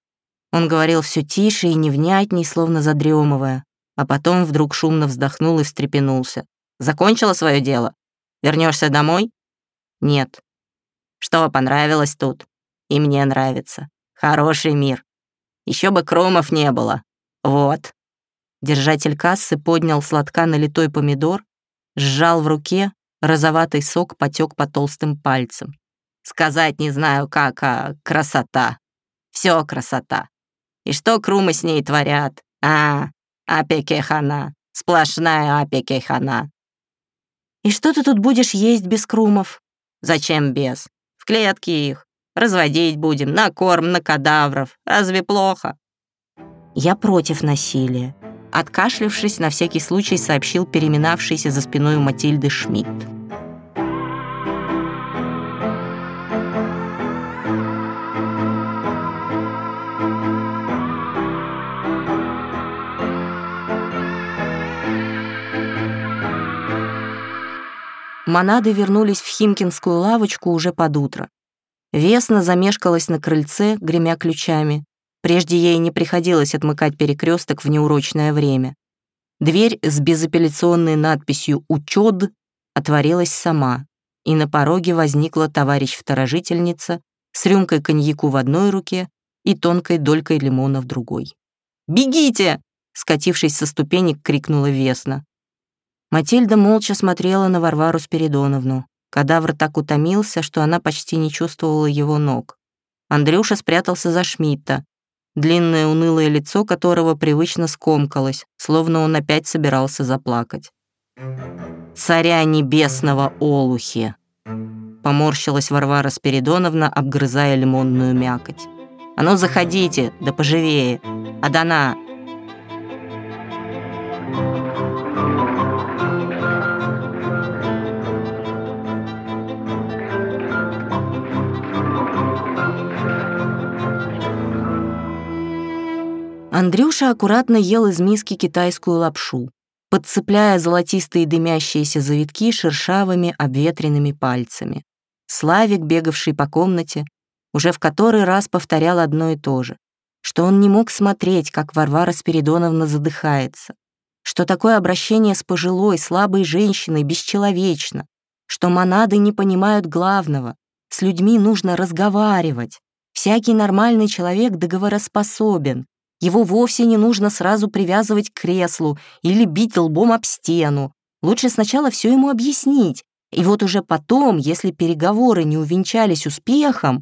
Он говорил все тише и невнятней, словно задремывая, а потом вдруг шумно вздохнул и встрепенулся. «Закончила свое дело? Вернешься домой?» «Нет». «Что, понравилось тут?» «И мне нравится. Хороший мир. Еще бы крумов не было. Вот». Держатель кассы поднял с лотка налитой помидор, сжал в руке, розоватый сок потек по толстым пальцам. «Сказать не знаю как, а красота. Все красота. И что крумы с ней творят? А, апекехана. Сплошная апекехана». «И что ты тут будешь есть без крумов?» «Зачем без? В клетке их. Разводить будем, на корм, на кадавров. Разве плохо?» «Я против насилия», — откашлявшись, на всякий случай сообщил переминавшийся за спиной у Матильды Шмидт. Монады вернулись в химкинскую лавочку уже под утро. Весна замешкалась на крыльце, гремя ключами. Прежде ей не приходилось отмыкать перекресток в неурочное время. Дверь с безапелляционной надписью «Учёд» отворилась сама, и на пороге возникла товарищ-второжительница с рюмкой коньяку в одной руке и тонкой долькой лимона в другой. «Бегите!» — скатившись со ступенек, крикнула Весна. Матильда молча смотрела на Варвару Спиридоновну. Кадавр так утомился, что она почти не чувствовала его ног. Андрюша спрятался за Шмидта, длинное унылое лицо которого привычно скомкалось, словно он опять собирался заплакать. царя небесного олухи!» Поморщилась Варвара Спиридоновна, обгрызая лимонную мякоть. «А ну заходите, да поживее! Адана!» Андрюша аккуратно ел из миски китайскую лапшу, подцепляя золотистые дымящиеся завитки шершавыми обветренными пальцами. Славик, бегавший по комнате, уже в который раз повторял одно и то же, что он не мог смотреть, как Варвара Спиридоновна задыхается, что такое обращение с пожилой, слабой женщиной бесчеловечно, что монады не понимают главного, с людьми нужно разговаривать. Всякий нормальный человек договороспособен, его вовсе не нужно сразу привязывать к креслу или бить лбом об стену. Лучше сначала все ему объяснить, и вот уже потом, если переговоры не увенчались успехом.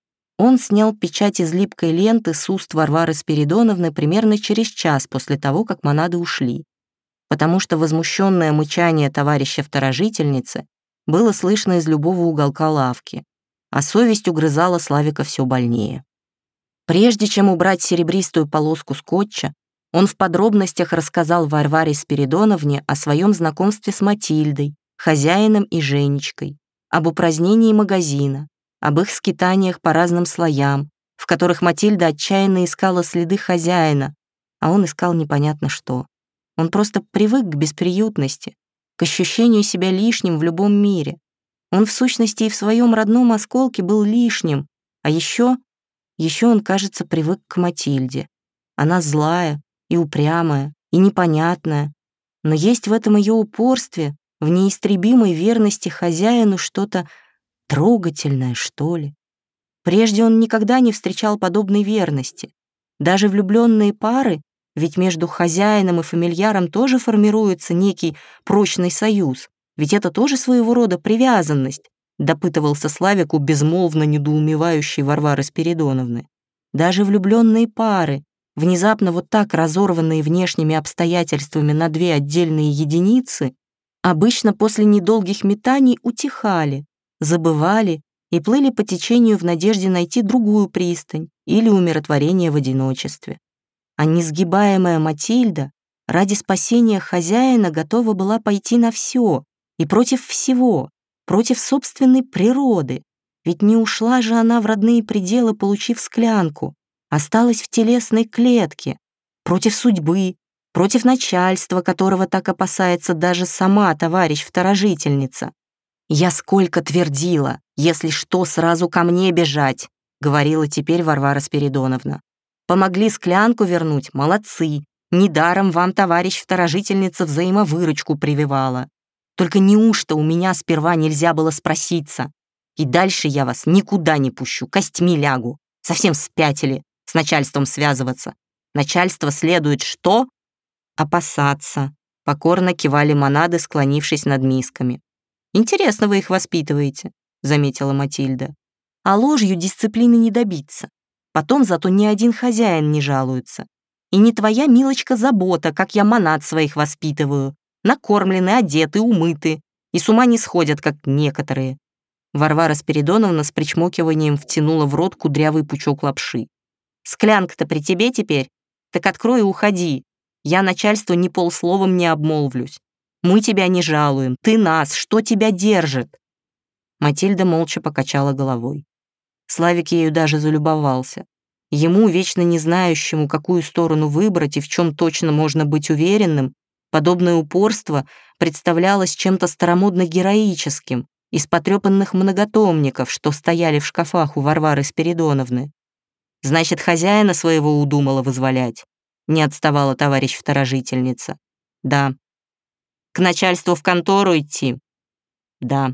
Он снял печать из липкой ленты с уст Варвары Спиридоновны примерно через час после того, как монады ушли, потому что возмущенное мычание товарища-второжительницы было слышно из любого уголка лавки, а совесть угрызала Славика все больнее. Прежде чем убрать серебристую полоску скотча, он в подробностях рассказал Варваре Спиридоновне о своем знакомстве с Матильдой, хозяином и Женечкой, об упразднении магазина, об их скитаниях по разным слоям, в которых Матильда отчаянно искала следы хозяина, а он искал непонятно что. Он просто привык к бесприютности, к ощущению себя лишним в любом мире. Он в сущности и в своем родном осколке был лишним, а еще... Еще он, кажется, привык к Матильде. Она злая и упрямая, и непонятная, но есть в этом ее упорстве, в неистребимой верности хозяину что-то трогательное, что ли. Прежде он никогда не встречал подобной верности. Даже влюбленные пары, ведь между хозяином и фамильяром тоже формируется некий прочный союз, ведь это тоже своего рода привязанность, допытывался Славик у безмолвно недоумевающей Варвары Спиридоновны. Даже влюбленные пары, внезапно вот так разорванные внешними обстоятельствами на две отдельные единицы, обычно после недолгих метаний утихали, забывали и плыли по течению в надежде найти другую пристань или умиротворение в одиночестве. А несгибаемая Матильда ради спасения хозяина готова была пойти на все и против всего, против собственной природы, ведь не ушла же она в родные пределы, получив склянку, осталась в телесной клетке, против судьбы, против начальства, которого так опасается даже сама товарищ-второжительница. «Я сколько твердила, если что, сразу ко мне бежать», говорила теперь Варвара Спиридоновна. «Помогли склянку вернуть, молодцы, недаром вам товарищ-второжительница взаимовыручку прививала. Только неужто у меня сперва нельзя было спроситься? И дальше я вас никуда не пущу, костьми лягу. Совсем спятили с начальством связываться. Начальство следует что? Опасаться. Покорно кивали монады, склонившись над мисками. Интересно вы их воспитываете, заметила Матильда. А ложью дисциплины не добиться. Потом зато ни один хозяин не жалуется. И не твоя, милочка, забота, как я монад своих воспитываю. Накормлены, одеты, умыты, и с ума не сходят, как некоторые. Варвара Спиридоновна с причмокиванием втянула в рот кудрявый пучок лапши. «Склянка-то при тебе теперь? Так открой и уходи. Я начальству ни полсловом не обмолвлюсь. Мы тебя не жалуем, ты нас, что тебя держит?» Матильда молча покачала головой. Славик ею даже залюбовался. Ему, вечно не знающему, какую сторону выбрать и в чем точно можно быть уверенным, подобное упорство представлялось чем-то старомодно-героическим из потрепанных многотомников, что стояли в шкафах у Варвары Спиридоновны. «Значит, хозяина своего удумала вызволять?» — не отставала товарищ-второжительница. «Да». «К начальству в контору идти?» «Да».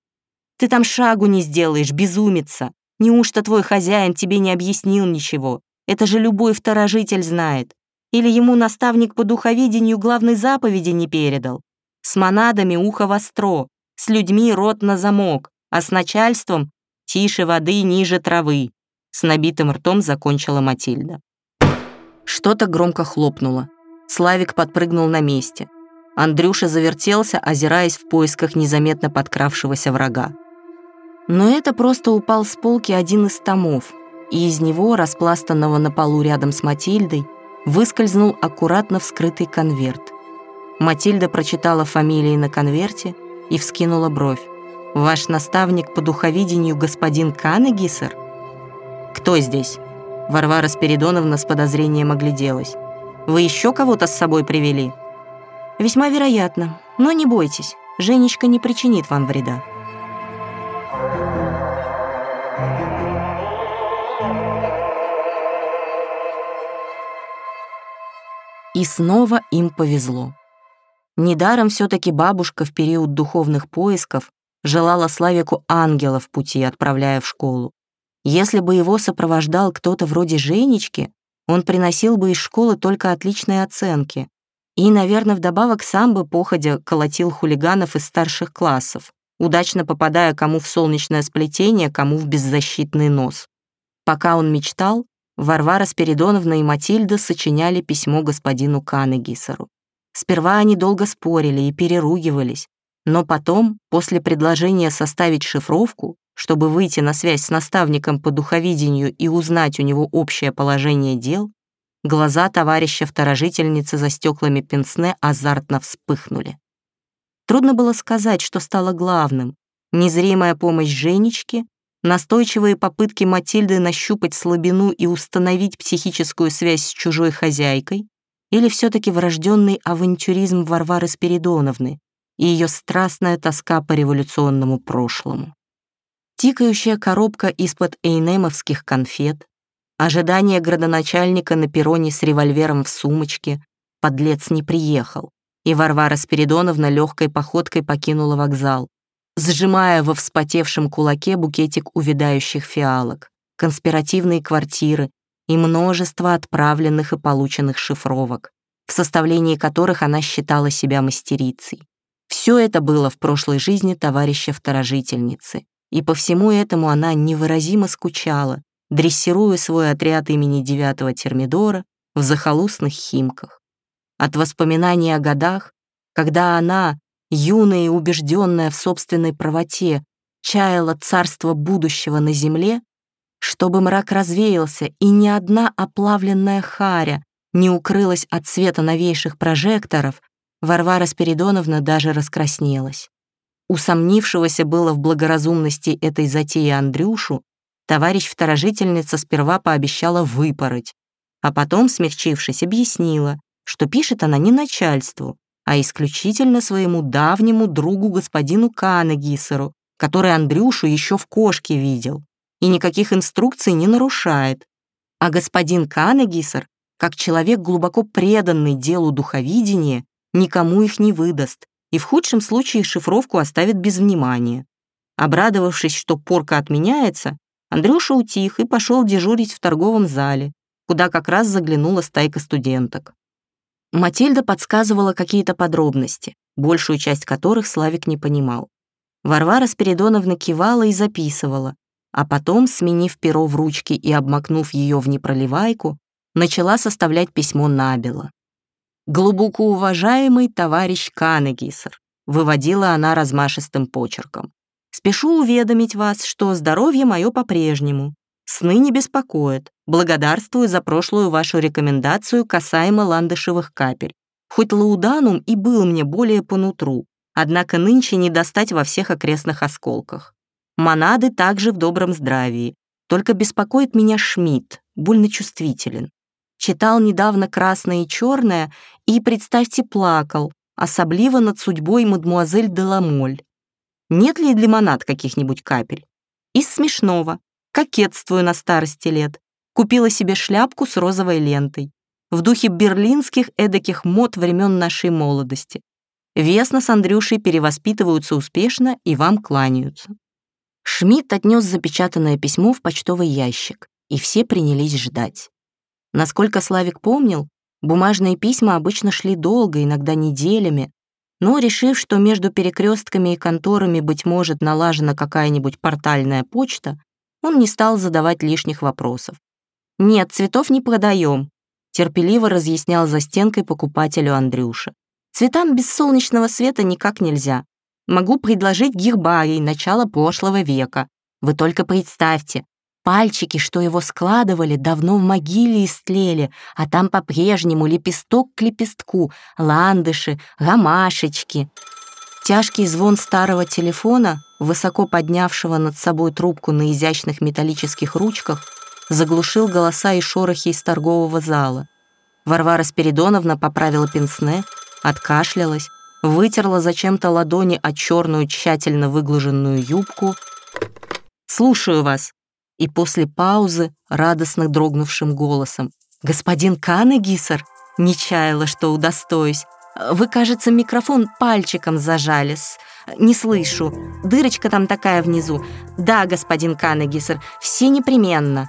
«Ты там шагу не сделаешь, безумица. Неужто твой хозяин тебе не объяснил ничего? Это же любой второжитель знает. Или ему наставник по духовидению главной заповеди не передал? С монадами ухо востро, с людьми рот на замок, а с начальством тише воды, ниже травы», с набитым ртом закончила Матильда. Что-то громко хлопнуло. Славик подпрыгнул на месте. Андрюша завертелся, озираясь в поисках незаметно подкравшегося врага. Но это просто упал с полки один из томов, и из него, распластанного на полу рядом с Матильдой, выскользнул аккуратно вскрытый конверт. Матильда прочитала фамилии на конверте и вскинула бровь. «Ваш наставник по духовидению господин Канегисер?» «Кто здесь?» Варвара Спиридоновна с подозрением огляделась. «Вы еще кого-то с собой привели?» «Весьма вероятно, но не бойтесь, Женечка не причинит вам вреда». И снова им повезло. Недаром все-таки бабушка в период духовных поисков желала Славику ангела в пути, отправляя в школу. Если бы его сопровождал кто-то вроде Женечки, он приносил бы из школы только отличные оценки и, наверное, вдобавок сам бы походя колотил хулиганов из старших классов, удачно попадая кому в солнечное сплетение, кому в беззащитный нос. Пока он мечтал, Варвара Спиридоновна и Матильда сочиняли письмо господину Канегисеру. Сперва они долго спорили и переругивались, но потом, после предложения составить шифровку, чтобы выйти на связь с наставником по духовидению и узнать у него общее положение дел, глаза товарища-второжительницы за стеклами пенсне азартно вспыхнули. Трудно было сказать, что стало главным: незримая помощь Женечки, настойчивые попытки Матильды нащупать слабину и установить психическую связь с чужой хозяйкой, или все-таки врожденный авантюризм Варвары Спиридоновны и ее страстная тоска по революционному прошлому. Тикающая коробка из-под эйнемовских конфет, ожидание градоначальника на перроне с револьвером в сумочке, подлец не приехал, и Варвара Спиридоновна легкой походкой покинула вокзал, сжимая во вспотевшем кулаке букетик увядающих фиалок, конспиративные квартиры и множество отправленных и полученных шифровок, в составлении которых она считала себя мастерицей. Все это было в прошлой жизни товарища-второжительницы, и по всему этому она невыразимо скучала, дрессируя свой отряд имени девятого Термидора в захолустных Химках. От воспоминаний о годах, когда она, юная и убежденная в собственной правоте, чаяла царство будущего на земле, чтобы мрак развеялся и ни одна оплавленная харя не укрылась от света новейших прожекторов, Варвара Спиридоновна даже раскраснелась. Усомнившегося было в благоразумности этой затеи Андрюшу, товарищ-второжительница сперва пообещала выпороть, а потом, смягчившись, объяснила, что пишет она не начальству, а исключительно своему давнему другу господину Канегисеру, который Андрюшу еще в кошке видел и никаких инструкций не нарушает. А господин Канегисер, как человек глубоко преданный делу духовидения, никому их не выдаст и в худшем случае шифровку оставит без внимания. Обрадовавшись, что порка отменяется, Андрюша утих и пошел дежурить в торговом зале, куда как раз заглянула стайка студенток. Матильда подсказывала какие-то подробности, большую часть которых Славик не понимал. Варвара Спиридоновна кивала и записывала, а потом, сменив перо в ручке и обмакнув ее в непроливайку, начала составлять письмо набело. «Глубоко уважаемый товарищ Канегисер», выводила она размашистым почерком, «спешу уведомить вас, что здоровье мое по-прежнему. Сны не беспокоят. Благодарствую за прошлую вашу рекомендацию касаемо ландышевых капель. Хоть лауданум и был мне более по нутру, однако нынче не достать во всех окрестных осколках. Монады также в добром здравии. Только беспокоит меня Шмидт, больно чувствителен. Читал недавно «Красное и черное» и, представьте, плакал, особливо над судьбой мадмуазель де Ламоль. Нет ли для монад каких-нибудь капель? Из смешного. Кокетствую на старости лет. Купила себе шляпку с розовой лентой. В духе берлинских эдаких мод времен нашей молодости. Весно с Андрюшей перевоспитываются успешно и вам кланяются». Шмидт отнес запечатанное письмо в почтовый ящик, и все принялись ждать. Насколько Славик помнил, бумажные письма обычно шли долго, иногда неделями, но, решив, что между перекрестками и конторами, быть может, налажена какая-нибудь портальная почта, он не стал задавать лишних вопросов. «Нет, цветов не продаем», — терпеливо разъяснял за стенкой покупателю Андрюша. Цветам без солнечного света никак нельзя. Могу предложить гербарий начала прошлого века. Вы только представьте, пальчики, что его складывали, давно в могиле истлели, а там по-прежнему лепесток к лепестку, ландыши, ромашечки. Тяжкий звон старого телефона, высоко поднявшего над собой трубку на изящных металлических ручках, заглушил голоса и шорохи из торгового зала. Варвара Спиридоновна поправила пенсне, откашлялась, вытерла зачем-то ладони о черную тщательно выглаженную юбку. «Слушаю вас». И после паузы радостно дрогнувшим голосом: «Господин Канегисер, не чаяла, что удостоюсь. Вы, кажется, микрофон пальчиком зажали-с. Не слышу. Дырочка там такая внизу. Да, господин Канегисер, все непременно».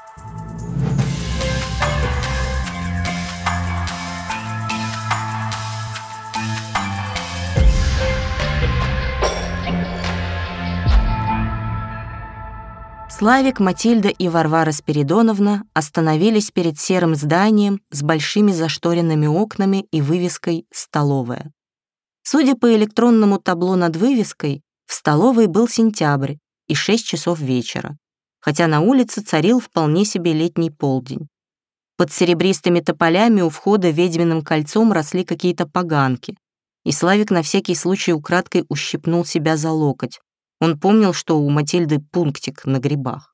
Славик, Матильда и Варвара Спиридоновна остановились перед серым зданием с большими зашторенными окнами и вывеской «Столовая». Судя по электронному табло над вывеской, в столовой был сентябрь и шесть часов вечера, хотя на улице царил вполне себе летний полдень. Под серебристыми тополями у входа ведьминым кольцом росли какие-то поганки, и Славик на всякий случай украдкой ущипнул себя за локоть. Он помнил, что у Матильды пунктик на грибах.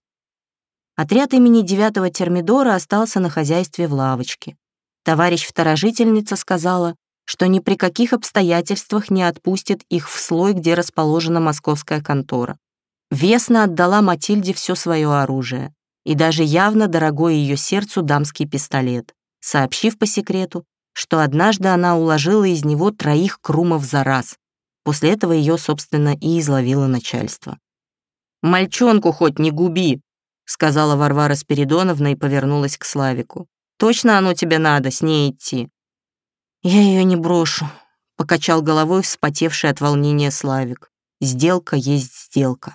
Отряд имени девятого термидора остался на хозяйстве в лавочке. Товарищ-второжительница сказала, что ни при каких обстоятельствах не отпустит их в слой, где расположена московская контора. Весно отдала Матильде все свое оружие и даже явно дорогой ее сердцу дамский пистолет, сообщив по секрету, что однажды она уложила из него троих крумов за раз. После этого ее, собственно, и изловило начальство. «Мальчонку хоть не губи», — сказала Варвара Спиридоновна и повернулась к Славику. «Точно оно тебе надо, с ней идти?» «Я ее не брошу», — покачал головой вспотевший от волнения Славик. «Сделка есть сделка».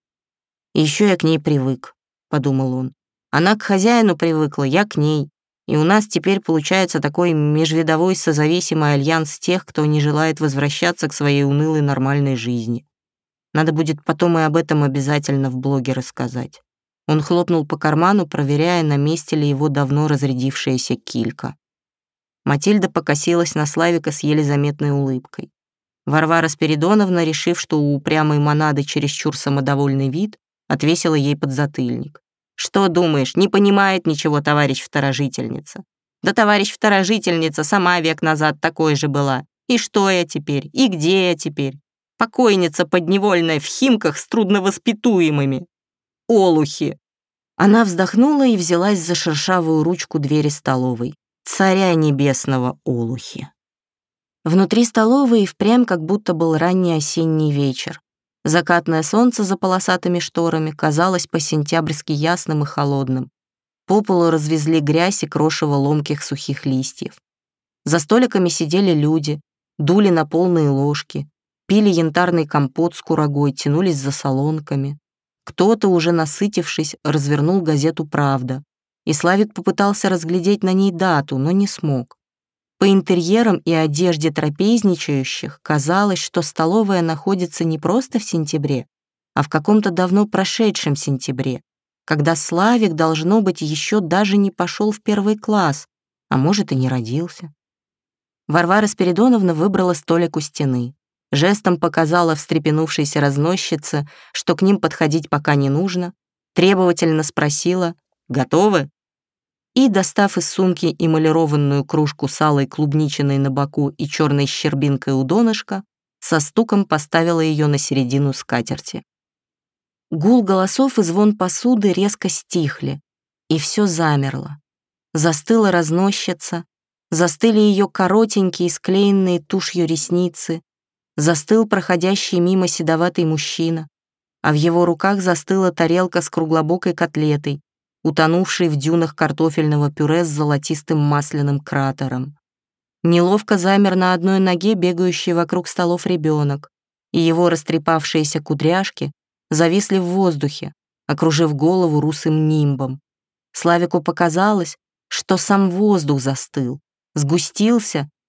«И еще я к ней привык», — подумал он. «Она к хозяину привыкла, я к ней. И у нас теперь получается такой межвидовой созависимый альянс тех, кто не желает возвращаться к своей унылой нормальной жизни. Надо будет потом и об этом обязательно в блоге рассказать». Он хлопнул по карману, проверяя, на месте ли его давно разрядившаяся килька. Матильда покосилась на Славика с еле заметной улыбкой. Варвара Спиридоновна, решив, что у упрямой монады чересчур самодовольный вид, отвесила ей подзатыльник. «Что думаешь, не понимает ничего товарищ-второжительница? Да товарищ-второжительница сама век назад такой же была. И что я теперь? И где я теперь? Покойница подневольная в Химках с трудновоспитуемыми. Олухи!» Она вздохнула и взялась за шершавую ручку двери столовой. Царя небесного, олухи. Внутри столовой и впрямь как будто был ранний осенний вечер. Закатное солнце за полосатыми шторами казалось по-сентябрьски ясным и холодным. По полу развезли грязь и крошево ломких сухих листьев. За столиками сидели люди, дули на полные ложки, пили янтарный компот с курагой, тянулись за солонками. Кто-то, уже насытившись, развернул газету «Правда», и Славик попытался разглядеть на ней дату, но не смог. По интерьерам и одежде трапезничающих казалось, что столовая находится не просто в сентябре, а в каком-то давно прошедшем сентябре, когда Славик, должно быть, еще даже не пошел в первый класс, а может и не родился. Варвара Спиридоновна выбрала столик у стены, жестом показала встрепенувшейся разносчице, что к ним подходить пока не нужно, требовательно спросила: «Готовы?» И, достав из сумки эмалированную кружку с алой клубничиной на боку и черной щербинкой у донышка, со стуком поставила ее на середину скатерти. Гул голосов и звон посуды резко стихли, и все замерло. Застыла разносчица, застыли ее коротенькие, склеенные тушью ресницы, застыл проходящий мимо седоватый мужчина, а в его руках застыла тарелка с круглобокой котлетой, утонувший в дюнах картофельного пюре с золотистым масляным кратером. Неловко замер на одной ноге бегающий вокруг столов ребенок, и его растрепавшиеся кудряшки зависли в воздухе, окружив голову русым нимбом. Славику показалось, что сам воздух застыл, сгустился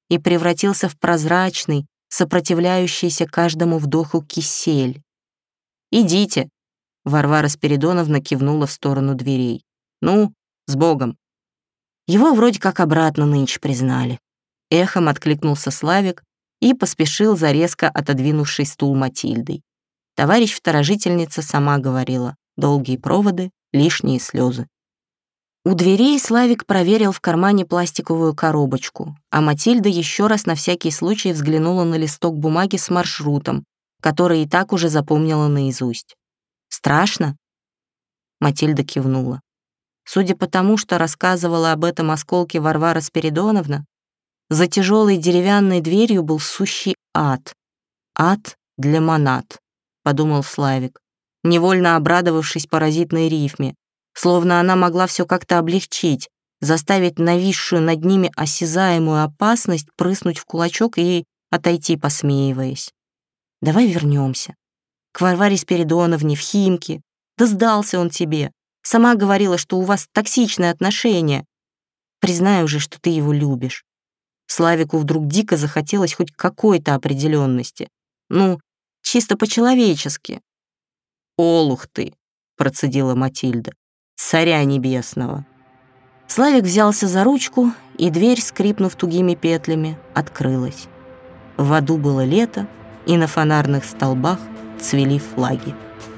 и превратился в прозрачный, сопротивляющийся каждому вдоху кисель. «Идите», — Варвара Спиридоновна кивнула в сторону дверей. «Ну, с Богом». Его вроде как обратно нынче признали. Эхом откликнулся Славик и поспешил за резко отодвинувший стул Матильдой. Товарищ-второжительница сама говорила: долгие проводы, лишние слезы. У дверей Славик проверил в кармане пластиковую коробочку, а Матильда еще раз на всякий случай взглянула на листок бумаги с маршрутом, который и так уже запомнила наизусть. «Страшно?» Матильда кивнула. Судя по тому, что рассказывала об этом осколке Варвара Спиридоновна, за тяжелой деревянной дверью был сущий ад. Ад для монад, подумал Славик, невольно обрадовавшись паразитной рифме, словно она могла все как-то облегчить, заставить нависшую над ними осязаемую опасность прыснуть в кулачок и отойти, посмеиваясь. «Давай вернемся. К Варваре Спиридоновне, в Химки. Да сдался он тебе. Сама говорила, что у вас токсичные отношения. Признай уже, что ты его любишь». Славику вдруг дико захотелось хоть какой-то определенности. Ну, чисто по-человечески. «Олух ты», — процедила Матильда, — «царя небесного». Славик взялся за ручку, и дверь, скрипнув тугими петлями, открылась. В аду было лето, и на фонарных столбах цвели флаги.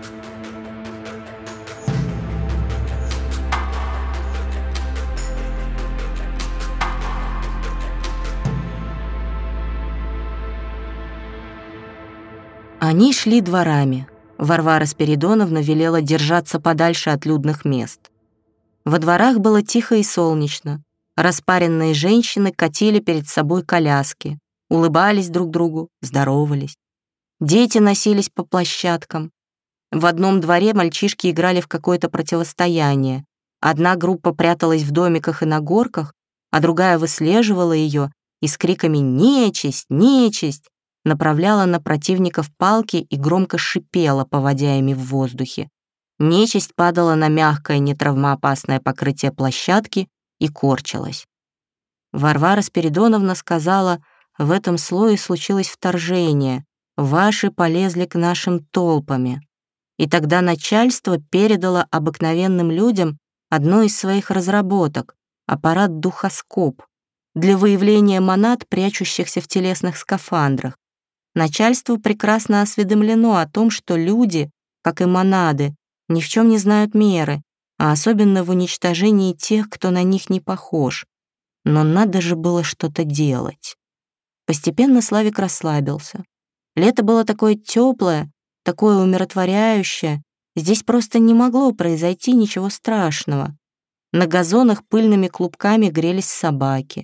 Они шли дворами. Варвара Спиридоновна велела держаться подальше от людных мест. Во дворах было тихо и солнечно. Распаренные женщины катили перед собой коляски, улыбались друг другу, здоровались. Дети носились по площадкам. В одном дворе мальчишки играли в какое-то противостояние. Одна группа пряталась в домиках и на горках, а другая выслеживала ее и с криками «Нечисть! Нечисть!» направляла на противников палки и громко шипела, поводя ими в воздухе. Нечисть падала на мягкое, нетравмоопасное покрытие площадки и корчилась. Варвара Спиридоновна сказала: «В этом слое случилось вторжение, ваши полезли к нашим толпами». И тогда начальство передало обыкновенным людям одну из своих разработок — аппарат духоскоп для выявления монад, прячущихся в телесных скафандрах. Начальство прекрасно осведомлено о том, что люди, как и монады, ни в чем не знают меры, а особенно в уничтожении тех, кто на них не похож. Но надо же было что-то делать. Постепенно Славик расслабился. Лето было такое теплое, такое умиротворяющее. Здесь просто не могло произойти ничего страшного. На газонах пыльными клубками грелись собаки.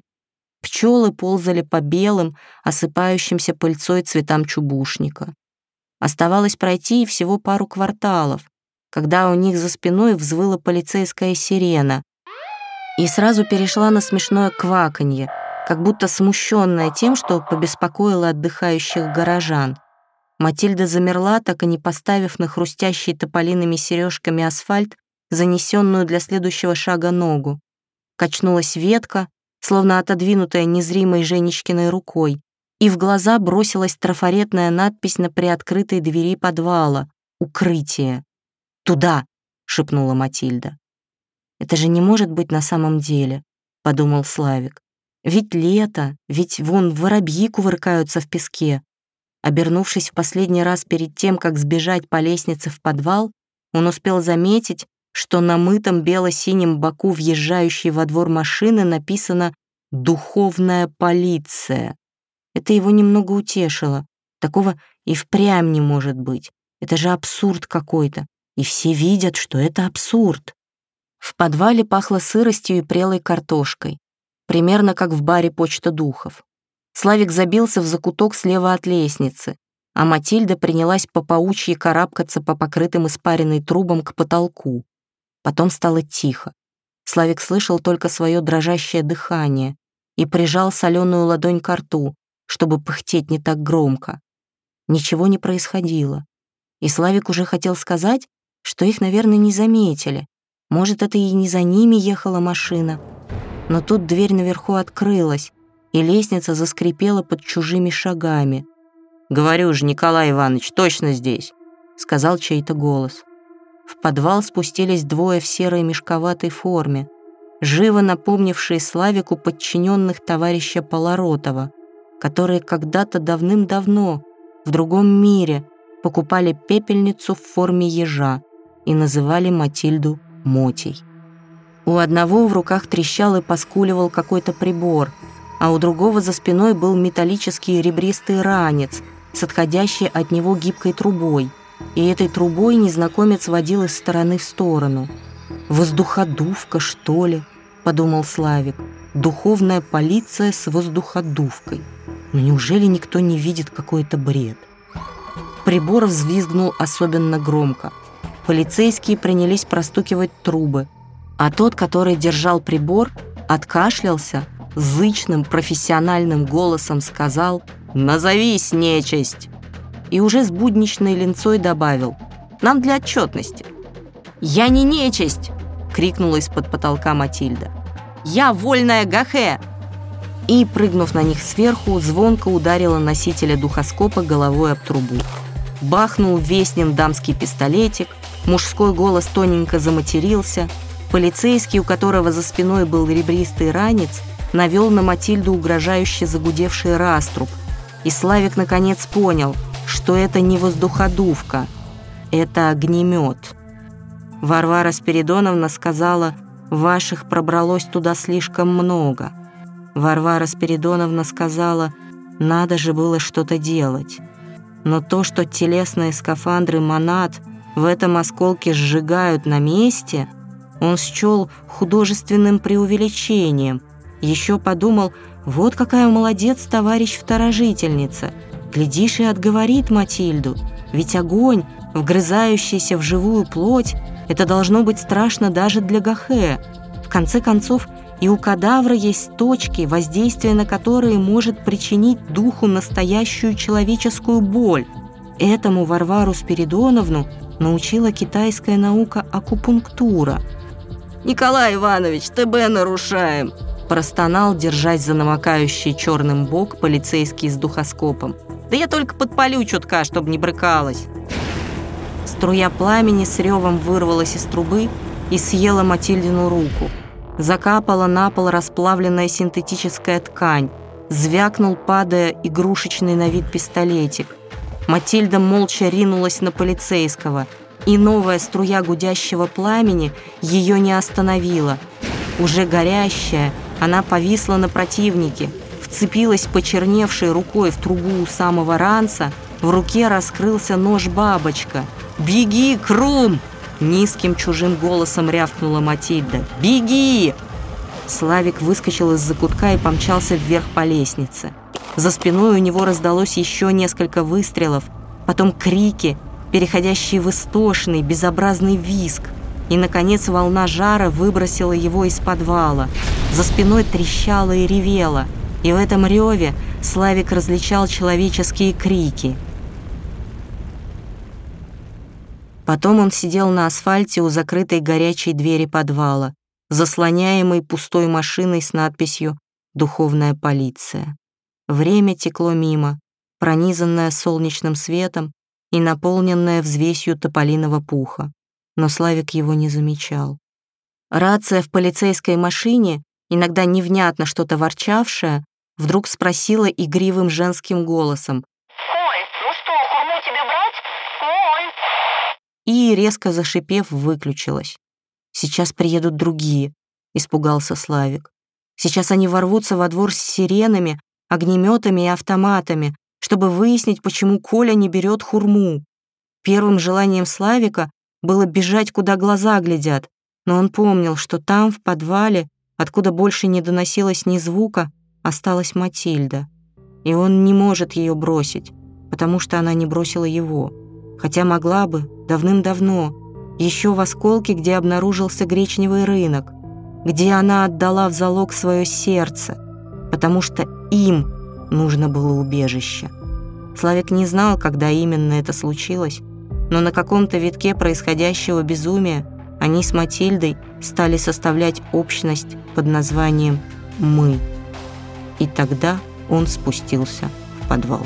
Пчелы ползали по белым, осыпающимся пыльцой цветам чубушника. Оставалось пройти всего пару кварталов, когда у них за спиной взвыла полицейская сирена и сразу перешла на смешное кваканье, как будто смущенная тем, что побеспокоила отдыхающих горожан. Матильда замерла, так и не поставив на хрустящий тополиными сережками асфальт занесенную для следующего шага ногу. Качнулась ветка, словно отодвинутая незримой Женечкиной рукой, и в глаза бросилась трафаретная надпись на приоткрытой двери подвала «Укрытие». «Туда!» — шепнула Матильда. «Это же не может быть на самом деле», — подумал Славик. «Ведь лето, ведь вон воробьи кувыркаются в песке». Обернувшись в последний раз перед тем, как сбежать по лестнице в подвал, он успел заметить, что на мытом бело-синем боку въезжающей во двор машины написано «Духовная полиция». Это его немного утешило. Такого и впрямь не может быть. Это же абсурд какой-то. И все видят, что это абсурд. В подвале пахло сыростью и прелой картошкой. Примерно как в баре «Почта духов». Славик забился в закуток слева от лестницы, а Матильда принялась по паучьи карабкаться по покрытым испаренной трубам к потолку. Потом стало тихо. Славик слышал только свое дрожащее дыхание и прижал соленую ладонь к рту, чтобы пыхтеть не так громко. Ничего не происходило. И Славик уже хотел сказать, что их, наверное, не заметили. Может, это и не за ними ехала машина. Но тут дверь наверху открылась, и лестница заскрипела под чужими шагами. «Говорю же, Николай Иванович, точно здесь», — сказал чей-то голос. В подвал спустились двое в серой мешковатой форме, живо напомнившие Славику подчиненных товарища Полоротова, которые когда-то давным-давно в другом мире покупали пепельницу в форме ежа и называли Матильду Мотей. У одного в руках трещал и поскуливал какой-то прибор, а у другого за спиной был металлический ребристый ранец с отходящей от него гибкой трубой, и этой трубой незнакомец водил из стороны в сторону. «Воздуходувка, что ли?» — подумал Славик. «Духовная полиция с воздуходувкой. Но неужели никто не видит какой-то бред?» Прибор взвизгнул особенно громко. Полицейские принялись простукивать трубы, а тот, который держал прибор, откашлялся, зычным профессиональным голосом сказал: «Назовись, нечисть!» И уже с будничной линцой добавил: «Нам для отчетности». «Я не нечисть!» — крикнула из-под потолка Матильда. «Я вольная Гахе!» И, прыгнув на них сверху, звонко ударила носителя духоскопа головой об трубу. Бахнул веснем дамский пистолетик, мужской голос тоненько заматерился, полицейский, у которого за спиной был ребристый ранец, навел на Матильду угрожающе загудевший раструб, и Славик наконец понял, что это не воздуходувка, это огнемет. Варвара Спиридоновна сказала: «Ваших пробралось туда слишком много». Варвара Спиридоновна сказала: «Надо же было что-то делать». Но то, что телесные скафандры монад в этом осколке сжигают на месте, он счел художественным преувеличением. Еще подумал: вот какая молодец товарищ-второжительница. Глядишь, и отговорит Матильду. Ведь огонь, вгрызающийся в живую плоть, это должно быть страшно даже для Гахе. В конце концов, и у кадавра есть точки, воздействие на которые может причинить духу настоящую человеческую боль. Этому Варвару Спиридоновну научила китайская наука акупунктура. «Николай Иванович, ТБ нарушаем!» простонал, держась за намокающий черным бок полицейский с духоскопом. «Да я только подпалю чутка, чтобы не брыкалось». Струя пламени с ревом вырвалась из трубы и съела Матильдину руку. Закапала на пол расплавленная синтетическая ткань. Звякнул, падая, игрушечный на вид пистолетик. Матильда молча ринулась на полицейского, и новая струя гудящего пламени ее не остановила. Уже горящая, она повисла на противнике, вцепилась почерневшей рукой в трубу у самого ранца, в руке раскрылся нож-бабочка. «Беги, Крум!» Низким чужим голосом рявкнула Матильда. «Беги!» Славик выскочил из-за кутка и помчался вверх по лестнице. За спиной у него раздалось еще несколько выстрелов, потом крики, переходящие в истошный, безобразный визг, и, наконец, волна жара выбросила его из подвала. За спиной трещало и ревело, и в этом реве Славик различал человеческие крики. Потом он сидел на асфальте у закрытой горячей двери подвала, заслоняемой пустой машиной с надписью «Духовная полиция». Время текло мимо, пронизанное солнечным светом и наполненное взвесью тополиного пуха, но Славик его не замечал. Рация в полицейской машине, иногда невнятно что-то ворчавшая, вдруг спросила игривым женским голосом: «Ой, ну что, хурму тебе брать? Ой!» И, резко зашипев, выключилась. «Сейчас приедут другие», — испугался Славик. «Сейчас они ворвутся во двор с сиренами, огнеметами и автоматами, чтобы выяснить, почему Коля не берет хурму». Первым желанием Славика было бежать, куда глаза глядят, но он помнил, что там, в подвале, откуда больше не доносилось ни звука, осталась Матильда. И он не может ее бросить, потому что она не бросила его. Хотя могла бы давным-давно, еще в осколке, где обнаружился гречневый рынок, где она отдала в залог свое сердце, потому что им нужно было убежище. Славик не знал, когда именно это случилось, но на каком-то витке происходящего безумия они с Матильдой стали составлять общность под названием «Мы». И тогда он спустился в подвал.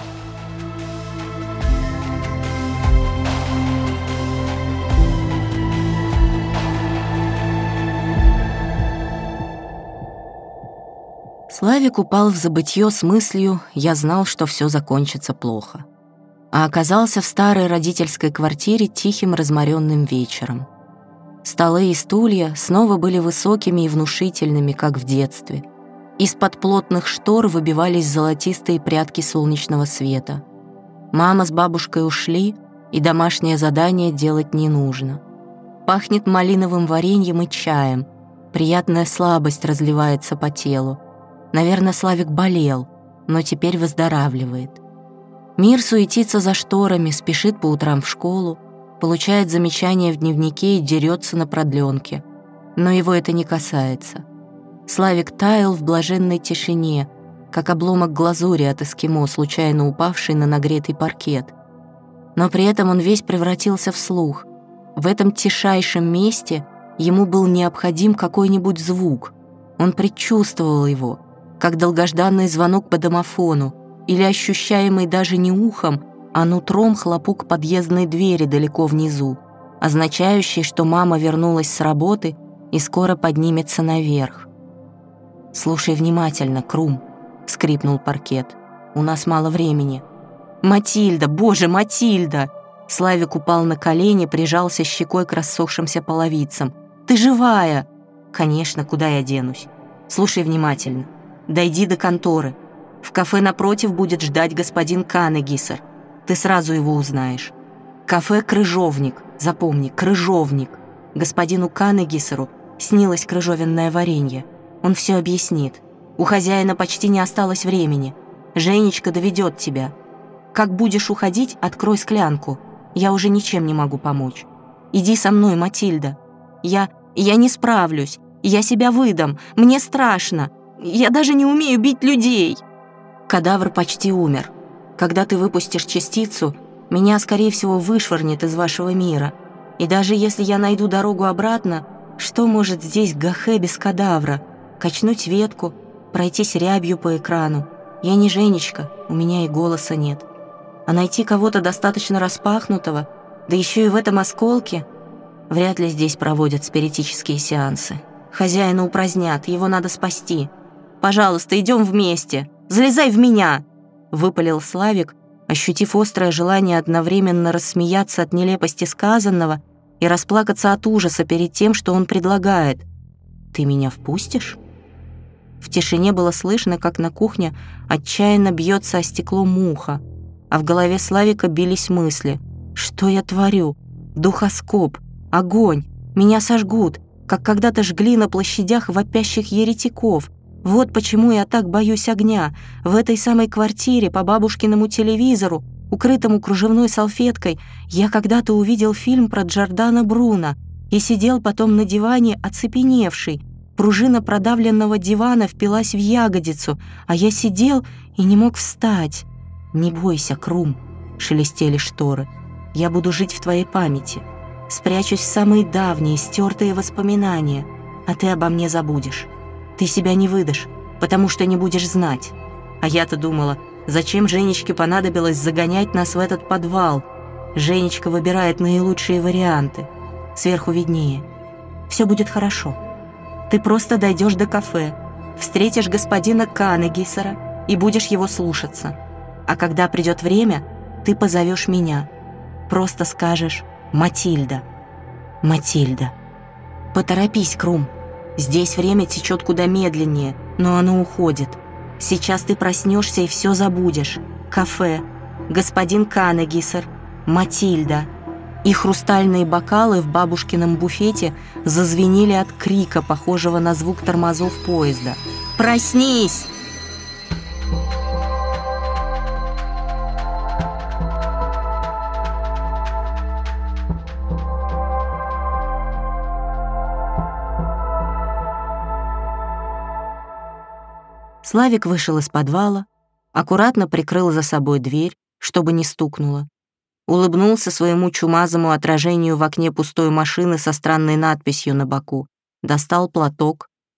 Славик упал в забытье с мыслью «я знал, что все закончится плохо», а оказался в старой родительской квартире тихим разморенным вечером. Столы и стулья снова были высокими и внушительными, как в детстве. Из-под плотных штор выбивались золотистые прядки солнечного света. Мама с бабушкой ушли, и домашнее задание делать не нужно. Пахнет малиновым вареньем и чаем, приятная слабость разливается по телу. Наверное, Славик болел, но теперь выздоравливает. Мир суетится за шторами, спешит по утрам в школу, получает замечания в дневнике и дерется на продленке. Но его это не касается. Славик таял в блаженной тишине, как обломок глазури от эскимо, случайно упавший на нагретый паркет. Но при этом он весь превратился в слух. В этом тишайшем месте ему был необходим какой-нибудь звук. Он предчувствовал его, как долгожданный звонок по домофону или ощущаемый даже не ухом, а нутром хлопок подъездной двери далеко внизу, означающий, что мама вернулась с работы и скоро поднимется наверх. «Слушай внимательно, Крум», — скрипнул паркет. «У нас мало времени». «Матильда, боже, Матильда!» Славик упал на колени, прижался щекой к рассохшимся половицам. «Ты живая!» «Конечно, куда я денусь? Слушай внимательно. Дойди до конторы. В кафе напротив будет ждать господин Канегисер. Ты сразу его узнаешь. Кафе «Крыжовник». Запомни, «Крыжовник». Господину Канегисеру снилось крыжовенное варенье. Он все объяснит. У хозяина почти не осталось времени. Женечка доведет тебя. Как будешь уходить, открой склянку. Я уже ничем не могу помочь. Иди со мной, Матильда. Я... я не справлюсь. Я себя выдам. Мне страшно. Я даже не умею бить людей. Кадавр почти умер. Когда ты выпустишь частицу, меня, скорее всего, вышвырнет из вашего мира. И даже если я найду дорогу обратно, что может здесь Гахе без кадавра? Качнуть ветку, пройтись рябью по экрану. Я не Женечка, у меня и голоса нет. А найти кого-то достаточно распахнутого, да еще и в этом осколке, вряд ли здесь проводят спиритические сеансы. Хозяина упразднят, его надо спасти. Пожалуйста, идем вместе. Залезай в меня!» — выпалил Славик, ощутив острое желание одновременно рассмеяться от нелепости сказанного и расплакаться от ужаса перед тем, что он предлагает. «Ты меня впустишь?» В тишине было слышно, как на кухне отчаянно бьется о стекло муха, а в голове Славика бились мысли. «Что я творю? Духоскоп! Огонь! Меня сожгут, как когда-то жгли на площадях вопящих еретиков. Вот почему я так боюсь огня. В этой самой квартире по бабушкиному телевизору, укрытому кружевной салфеткой, я когда-то увидел фильм про Джордано Бруно и сидел потом на диване оцепеневший. Пружина продавленного дивана впилась в ягодицу, а я сидел и не мог встать. «Не бойся, Крум», — шелестели шторы. «Я буду жить в твоей памяти. Спрячусь в самые давние, стертые воспоминания, а ты обо мне забудешь. Ты себя не выдашь, потому что не будешь знать. А я-то думала, зачем Женечке понадобилось загонять нас в этот подвал? Женечка выбирает наилучшие варианты. Сверху виднее. Все будет хорошо. Ты просто дойдешь до кафе, встретишь господина Канегисера и будешь его слушаться. А когда придет время, ты позовешь меня. Просто скажешь «Матильда». Матильда. Поторопись, Крум. Здесь время течет куда медленнее, но оно уходит. Сейчас ты проснешься и все забудешь. Кафе, господин Канегисер, Матильда. И хрустальные бокалы в бабушкином буфете зазвенели от крика, похожего на звук тормозов поезда. «Проснись!» Славик вышел из подвала, аккуратно прикрыл за собой дверь, чтобы не стукнуло. Улыбнулся своему чумазому отражению в окне пустой машины со странной надписью на боку, достал платок,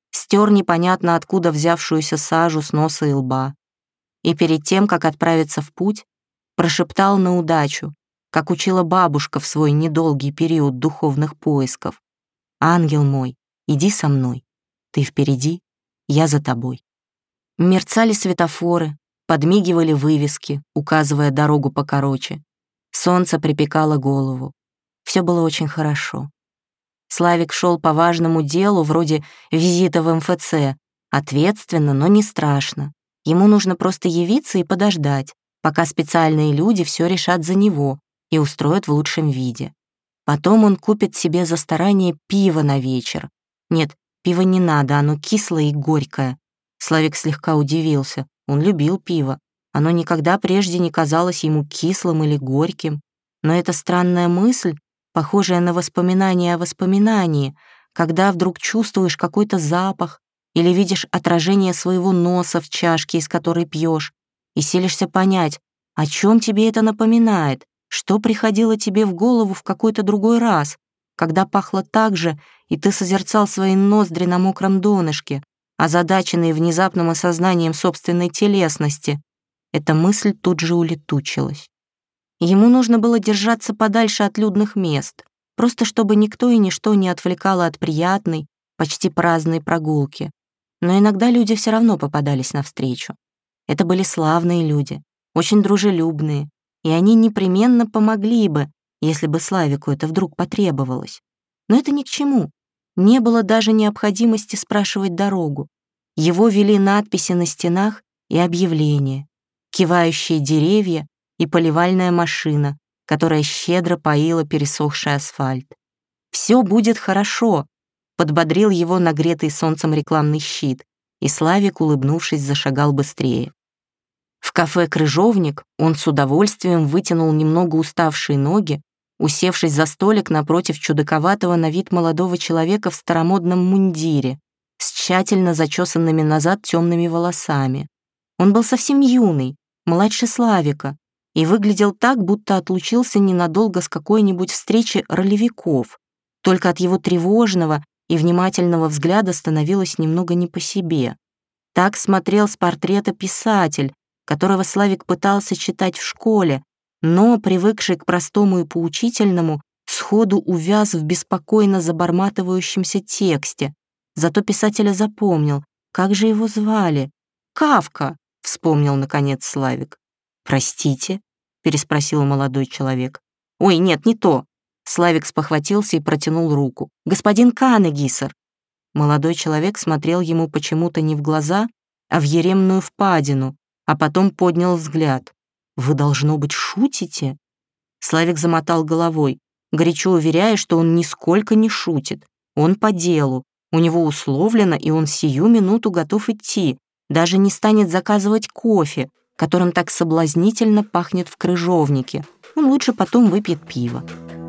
стер непонятно откуда взявшуюся сажу с носа и лба. И перед тем, как отправиться в путь, прошептал на удачу, как учила бабушка в свой недолгий период духовных поисков: «Ангел мой, иди со мной, ты впереди, я за тобой». Мерцали светофоры, подмигивали вывески, указывая дорогу покороче. Солнце припекало голову. Все было очень хорошо. Славик шел по важному делу, вроде визита в эм эф цэ, ответственно, но не страшно. Ему нужно просто явиться и подождать, пока специальные люди все решат за него и устроят в лучшем виде. Потом он купит себе за старание пиво на вечер. Нет, пива не надо, оно кислое и горькое. Славик слегка удивился. Он любил пиво. Оно никогда прежде не казалось ему кислым или горьким. Но эта странная мысль, похожая на воспоминание о воспоминании, когда вдруг чувствуешь какой-то запах или видишь отражение своего носа в чашке, из которой пьешь, и силишься понять, о чем тебе это напоминает, что приходило тебе в голову в какой-то другой раз, когда пахло так же, и ты созерцал свои ноздри на мокром донышке, озадаченный внезапным осознанием собственной телесности. Эта мысль тут же улетучилась. Ему нужно было держаться подальше от людных мест, просто чтобы никто и ничто не отвлекало от приятной, почти праздной прогулки. Но иногда люди все равно попадались навстречу. Это были славные люди, очень дружелюбные, и они непременно помогли бы, если бы Славику это вдруг потребовалось. Но это ни к чему. Не было даже необходимости спрашивать дорогу. Его вели надписи на стенах и объявления, кивающие деревья и поливальная машина, которая щедро поила пересохший асфальт. «Все будет хорошо», — подбодрил его нагретый солнцем рекламный щит, и Славик, улыбнувшись, зашагал быстрее. В кафе «Крыжовник» он с удовольствием вытянул немного уставшие ноги, усевшись за столик напротив чудаковатого на вид молодого человека в старомодном мундире с тщательно зачесанными назад темными волосами. Он был совсем юный, младше Славика, и выглядел так, будто отлучился ненадолго с какой-нибудь встречи ролевиков. Только от его тревожного и внимательного взгляда становилось немного не по себе. Так смотрел с портрета писатель, которого Славик пытался читать в школе, но, привыкший к простому и поучительному, сходу увяз в беспокойно заборматывающемся тексте. Зато писателя запомнил. Как же его звали? «Кафка», — вспомнил, наконец, Славик. «Простите?» — переспросил молодой человек. «Ой, нет, не то». Славик спохватился и протянул руку. «Господин Канегисер». Молодой человек смотрел ему почему-то не в глаза, а в еремную впадину, а потом поднял взгляд. «Вы, должно быть, шутите?» Славик замотал головой, горячо уверяя, что он нисколько не шутит. Он по делу, у него условлено, и он сию минуту готов идти, даже не станет заказывать кофе, которым так соблазнительно пахнет в крыжовнике. Он лучше потом выпьет пиво.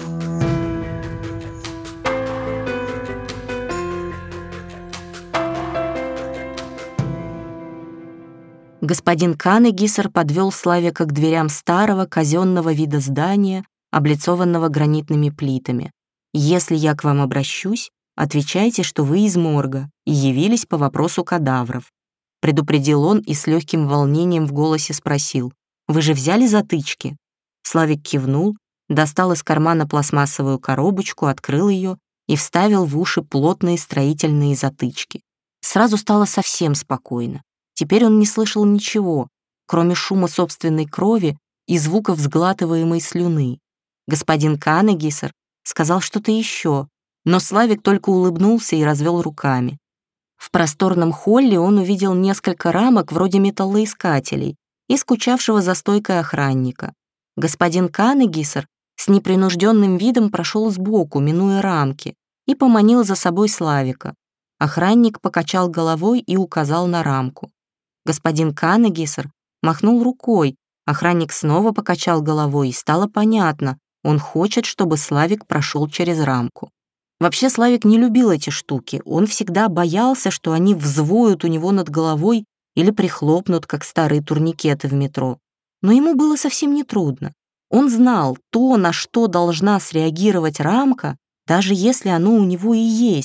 Господин Канегисер подвел Славика к дверям старого казенного вида здания, облицованного гранитными плитами. «Если я к вам обращусь, отвечайте, что вы из морга и явились по вопросу кадавров», предупредил он и с легким волнением в голосе спросил: «Вы же взяли затычки?» Славик кивнул, достал из кармана пластмассовую коробочку, открыл ее и вставил в уши плотные строительные затычки. Сразу стало совсем спокойно. Теперь он не слышал ничего, кроме шума собственной крови и звуков сглатываемой слюны. Господин Канегисер сказал что-то еще, но Славик только улыбнулся и развел руками. В просторном холле он увидел несколько рамок вроде металлоискателей и скучавшего за стойкой охранника. Господин Канегисер с непринужденным видом прошел сбоку, минуя рамки, и поманил за собой Славика. Охранник покачал головой и указал на рамку. Господин Канегисер махнул рукой, охранник снова покачал головой, и стало понятно, он хочет, чтобы Славик прошел через рамку. Вообще Славик не любил эти штуки, он всегда боялся, что они взвоют у него над головой или прихлопнут, как старые турникеты в метро. Но ему было совсем нетрудно. Он знал то, на что должна среагировать рамка, даже если оно у него и есть.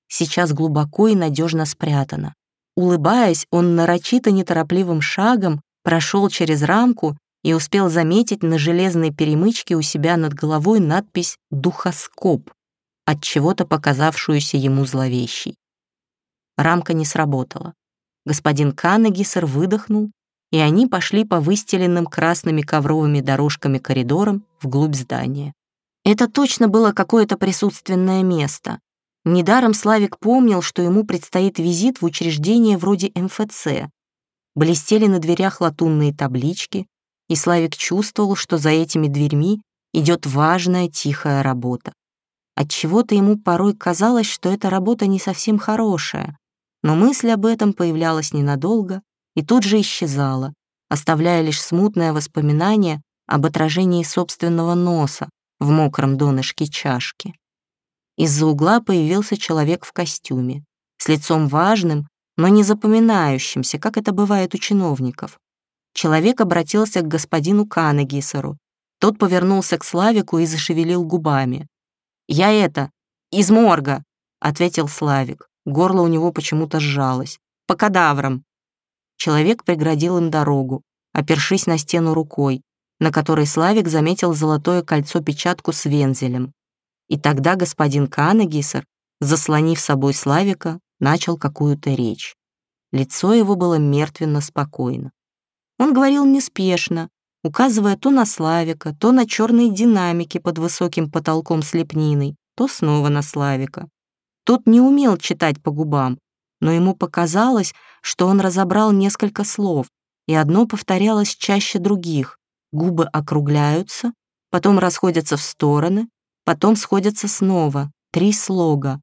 сейчас глубоко и надежно спрятана. Улыбаясь, он нарочито неторопливым шагом прошел через рамку и успел заметить на железной перемычке у себя над головой надпись «Духоскоп», от чего-то показавшуюся ему зловещей. Рамка не сработала. Господин Каннегиссер выдохнул, и они пошли по выстеленным красными ковровыми дорожками коридорам вглубь здания. Это точно было какое-то присутственное место. Недаром Славик помнил, что ему предстоит визит в учреждение вроде эм эф цэ. Блестели на дверях латунные таблички, и Славик чувствовал, что за этими дверьми идет важная тихая работа. Отчего-то ему порой казалось, что эта работа не совсем хорошая, но мысль об этом появлялась ненадолго и тут же исчезала, оставляя лишь смутное воспоминание об отражении собственного носа в мокром донышке чашки. Из-за угла появился человек в костюме, с лицом важным, но не запоминающимся, как это бывает у чиновников. Человек обратился к господину Каннегиссеру. Тот повернулся к Славику и зашевелил губами. «Я это, из морга», — ответил Славик. Горло у него почему-то сжалось. «По кадаврам». Человек преградил им дорогу, опершись на стену рукой, на которой Славик заметил золотое кольцо-печатку с вензелем. И тогда господин Каннегиссер, заслонив собой Славика, начал какую-то речь. Лицо его было мертвенно спокойно. Он говорил неспешно, указывая то на Славика, то на черные динамики под высоким потолком с лепниной, то снова на Славика. Тот не умел читать по губам, но ему показалось, что он разобрал несколько слов, и одно повторялось чаще других. Губы округляются, потом расходятся в стороны, потом сходятся снова. Три слога.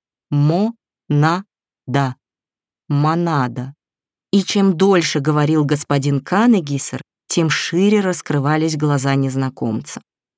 Мо-на-да. Монада. И чем дольше говорил господин Каннегиссер, тем шире раскрывались глаза незнакомца.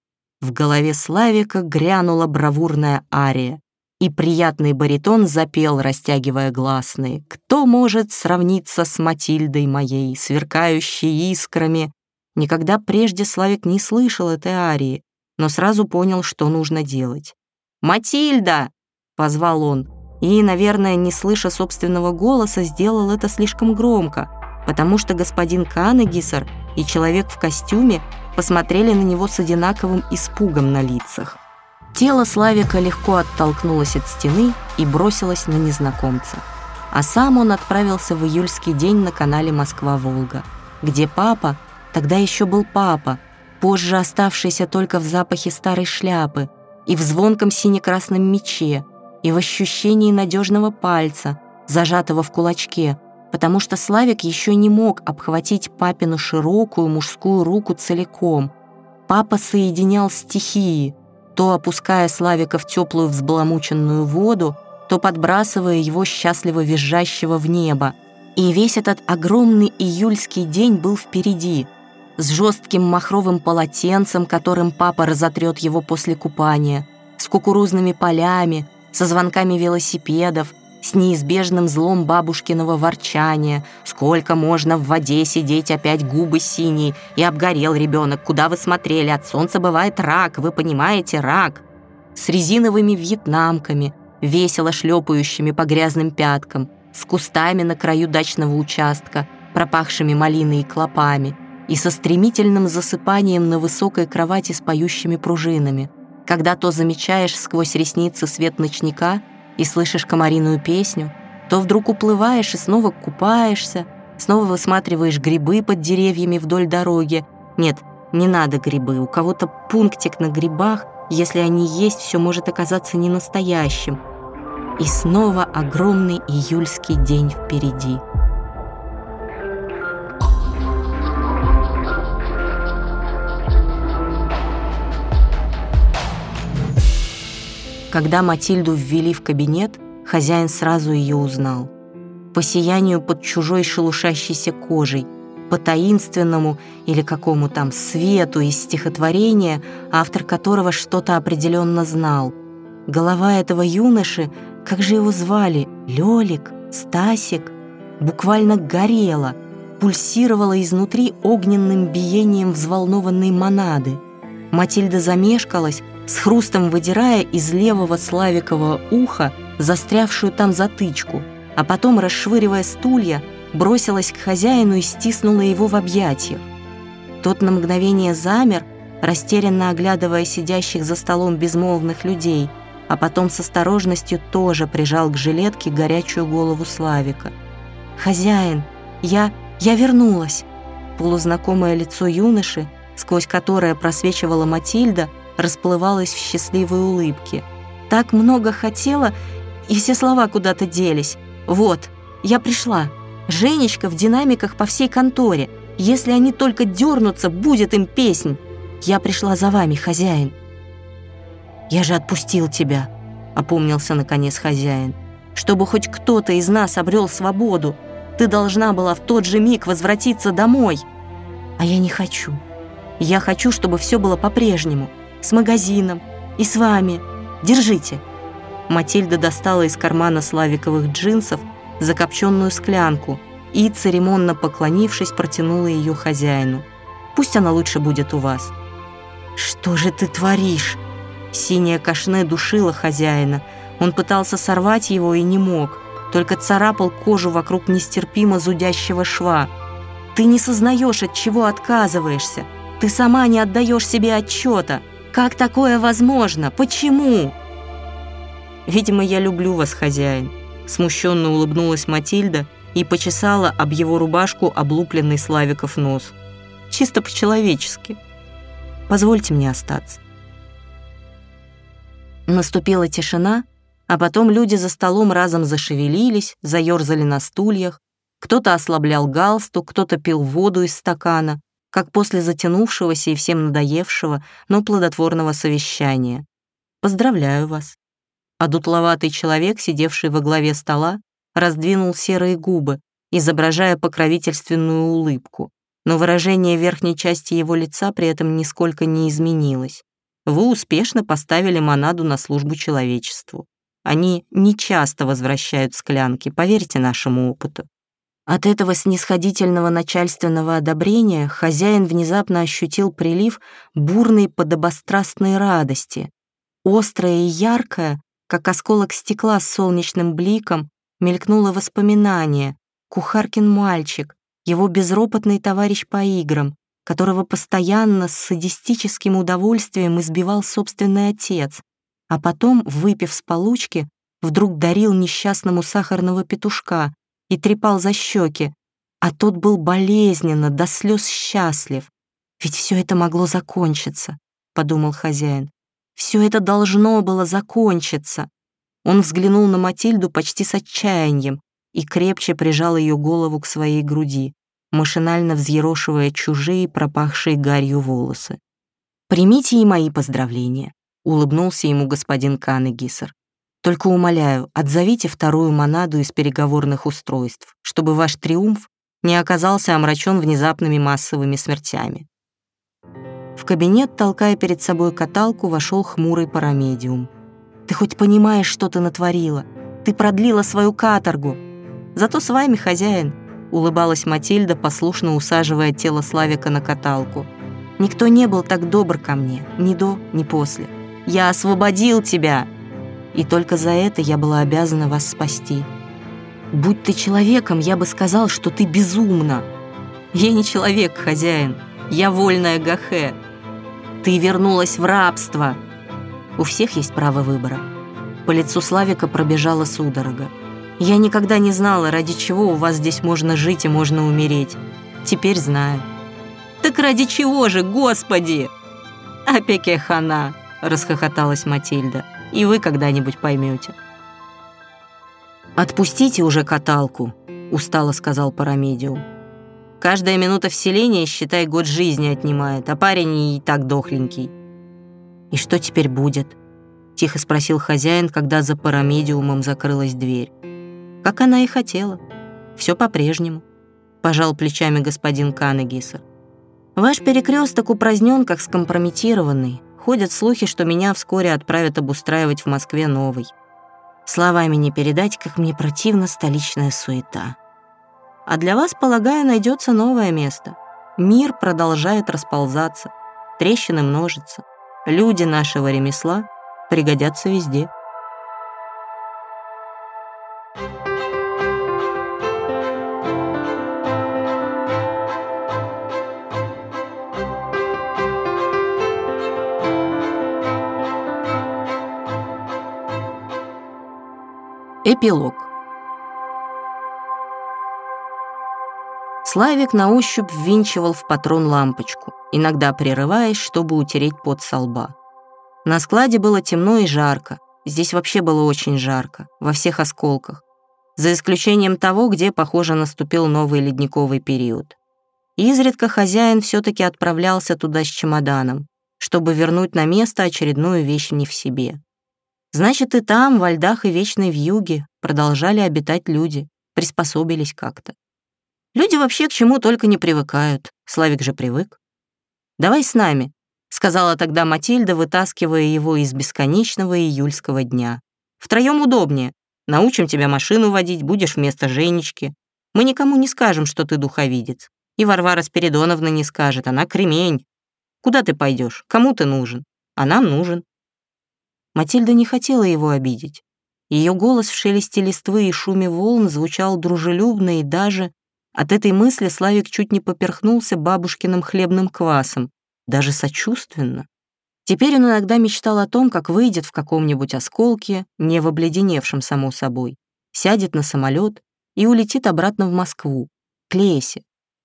В голове Славика грянула бравурная ария, и приятный баритон запел, растягивая гласные: «Кто может сравниться с Матильдой моей, сверкающей искрами?» Никогда прежде Славик не слышал этой арии, но сразу понял, что нужно делать. «Матильда!» — позвал он, и, наверное, не слыша собственного голоса, сделал это слишком громко, потому что господин Каннегиссер и человек в костюме посмотрели на него с одинаковым испугом на лицах. Тело Славика легко оттолкнулось от стены и бросилось на незнакомца. А сам он отправился в июльский день на канале Москва-Волга, где папа, тогда еще был папа, позже оставшийся только в запахе старой шляпы, и в звонком сине-красном мече, и в ощущении надежного пальца, зажатого в кулачке, потому что Славик еще не мог обхватить папину широкую мужскую руку целиком. Папа соединял стихии, то опуская Славика в теплую взбаламученную воду, то подбрасывая его счастливо визжащего в небо. И весь этот огромный июльский день был впереди, с жестким махровым полотенцем, которым папа разотрет его после купания, с кукурузными полями, со звонками велосипедов, с неизбежным злом бабушкиного ворчания. «Сколько можно в воде сидеть, опять губы синие, и обгорел ребенок, куда вы смотрели, от солнца бывает рак, вы понимаете, рак!» С резиновыми вьетнамками, весело шлепающими по грязным пяткам, с кустами на краю дачного участка, пропахшими малиной и клопами, и со стремительным засыпанием на высокой кровати с поющими пружинами, когда то замечаешь сквозь ресницы свет ночника и слышишь комариную песню, то вдруг уплываешь и снова купаешься, снова высматриваешь грибы под деревьями вдоль дороги. Нет, не надо грибы, у кого-то пунктик на грибах, если они есть, все может оказаться ненастоящим. И снова огромный июльский день впереди. Когда Матильду ввели в кабинет, хозяин сразу ее узнал. По сиянию под чужой шелушащейся кожей, по таинственному или какому там свету из стихотворения, автор которого что-то определенно знал. Голова этого юноши, как же его звали, Лёлик, Стасик, буквально горела, пульсировала изнутри огненным биением взволнованной монады. Матильда замешкалась, с хрустом выдирая из левого Славикова уха застрявшую там затычку, а потом, расшвыривая стулья, бросилась к хозяину и стиснула его в объятиях. Тот на мгновение замер, растерянно оглядывая сидящих за столом безмолвных людей, а потом с осторожностью тоже прижал к жилетке горячую голову Славика. «Хозяин, я... я вернулась!» Полузнакомое лицо юноши, сквозь которое просвечивала Матильда, расплывалось в счастливой улыбке. «Так много хотела, и все слова куда-то делись. Вот, я пришла. Женечка в динамиках по всей конторе. Если они только дернутся, будет им песнь. Я пришла за вами, хозяин». «Я же отпустил тебя», — опомнился наконец хозяин. «Чтобы хоть кто-то из нас обрел свободу, ты должна была в тот же миг возвратиться домой. А я не хочу. Я хочу, чтобы все было по-прежнему, с магазином и с вами. Держите». Матильда достала из кармана славиковых джинсов закопченную склянку и, церемонно поклонившись, протянула ее хозяину. «Пусть она лучше будет у вас». «Что же ты творишь?» Синяя кашне душила хозяина. Он пытался сорвать его и не мог, только царапал кожу вокруг нестерпимо зудящего шва. «Ты не сознаешь, от чего отказываешься. Ты сама не отдаешь себе отчета. Как такое возможно? Почему?» «Видимо, я люблю вас, хозяин», — смущенно улыбнулась Матильда и почесала об его рубашку облупленный Славиков нос. «Чисто по-человечески. Позвольте мне остаться». Наступила тишина, а потом люди за столом разом зашевелились, заерзали на стульях. Кто-то ослаблял галстук, кто-то пил воду из стакана, как после затянувшегося и всем надоевшего, но плодотворного совещания. «Поздравляю вас». А дутловатый человек, сидевший во главе стола, раздвинул серые губы, изображая покровительственную улыбку, но выражение верхней части его лица при этом нисколько не изменилось. Вы успешно поставили Монаду на службу человечеству. Они нечасто возвращают склянки, поверьте нашему опыту». От этого снисходительного начальственного одобрения хозяин внезапно ощутил прилив бурной подобострастной радости. Острая и яркая, как осколок стекла с солнечным бликом, мелькнуло воспоминание. Кухаркин мальчик, его безропотный товарищ по играм, которого постоянно с садистическим удовольствием избивал собственный отец, а потом, выпив с получки, вдруг дарил несчастному сахарного петушка и трепал за щеки, а тот был болезненно, до слез счастлив. «Ведь все это могло закончиться», — подумал хозяин. «Все это должно было закончиться». Он взглянул на Матильду почти с отчаянием и крепче прижал ее голову к своей груди, машинально взъерошивая чужие, пропахшие гарью волосы. «Примите и мои поздравления», — улыбнулся ему господин Канегисер. «Только умоляю, отзовите вторую Монаду из переговорных устройств, чтобы ваш триумф не оказался омрачен внезапными массовыми смертями». В кабинет, толкая перед собой каталку, вошел хмурый парамедиум. «Ты хоть понимаешь, что ты натворила? Ты продлила свою каторгу. Зато с вами, хозяин», — улыбалась Матильда, послушно усаживая тело Славика на каталку. «Никто не был так добр ко мне, ни до, ни после. Я освободил тебя, и только за это я была обязана вас спасти. Будь ты человеком, я бы сказал, что ты безумна. Я не человек, хозяин, я вольная Гахе. Ты вернулась в рабство. У всех есть право выбора». По лицу Славика пробежала судорога. «Я никогда не знала, ради чего у вас здесь можно жить и можно умереть. Теперь знаю». «Так ради чего же, Господи?» «Опеке хана», — расхохоталась Матильда. «И вы когда-нибудь поймете». «Отпустите уже каталку», — устало сказал парамедиум. «Каждая минута вселения, считай, год жизни отнимает, а парень и так дохленький». «И что теперь будет?» — тихо спросил хозяин, когда за парамедиумом закрылась дверь. «Как она и хотела. Все по-прежнему», — пожал плечами господин Канегисер. «Ваш перекресток упразднен, как скомпрометированный. Ходят слухи, что меня вскоре отправят обустраивать в Москве новый. Словами не передать, как мне противна столичная суета. А для вас, полагаю, найдется новое место. Мир продолжает расползаться, трещины множатся. Люди нашего ремесла пригодятся везде». Эпилог. Славик на ощупь ввинчивал в патрон лампочку, иногда прерываясь, чтобы утереть пот со лба. На складе было темно и жарко. Здесь вообще было очень жарко, во всех осколках. За исключением того, где, похоже, наступил новый ледниковый период. Изредка хозяин все-таки отправлялся туда с чемоданом, чтобы вернуть на место очередную вещь не в себе. Значит, и там, во льдах и вечной вьюге, продолжали обитать люди, приспособились как-то. Люди вообще к чему только не привыкают, Славик же привык. «Давай с нами», — сказала тогда Матильда, вытаскивая его из бесконечного июльского дня. «Втроем удобнее. Научим тебя машину водить, будешь вместо Женечки. Мы никому не скажем, что ты духовидец. И Варвара Спиридоновна не скажет, она кремень. Куда ты пойдешь? Кому ты нужен? А нам нужен». Матильда не хотела его обидеть. Ее голос в шелесте листвы и шуме волн звучал дружелюбно, и даже от этой мысли Славик чуть не поперхнулся бабушкиным хлебным квасом, даже сочувственно. Теперь он иногда мечтал о том, как выйдет в каком-нибудь осколке, не в обледеневшем, само собой, сядет на самолет и улетит обратно в Москву, к Лесе,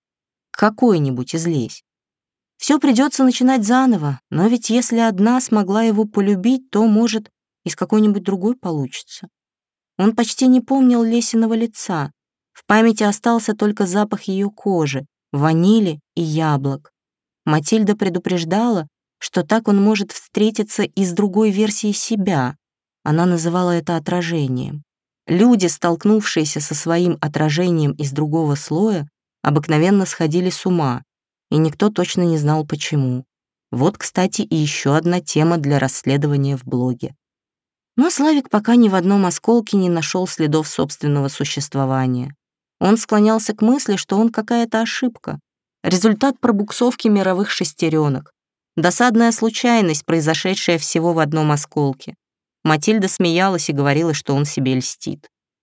к какой-нибудь из Лесь. Все придется начинать заново, но ведь если одна смогла его полюбить, то, может, из какой-нибудь другой получится. Он почти не помнил Лесиного лица. В памяти остался только запах ее кожи, ванили и яблок. Матильда предупреждала, что так он может встретиться и с другой версией себя. Она называла это отражением. Люди, столкнувшиеся со своим отражением из другого слоя, обыкновенно сходили с ума, и никто точно не знал, почему. Вот, кстати, и еще одна тема для расследования в блоге. Но Славик пока ни в одном осколке не нашел следов собственного существования. Он склонялся к мысли, что он какая-то ошибка, результат пробуксовки мировых шестеренок, досадная случайность, произошедшая всего в одном осколке. Матильда смеялась и говорила, что он себе льстит.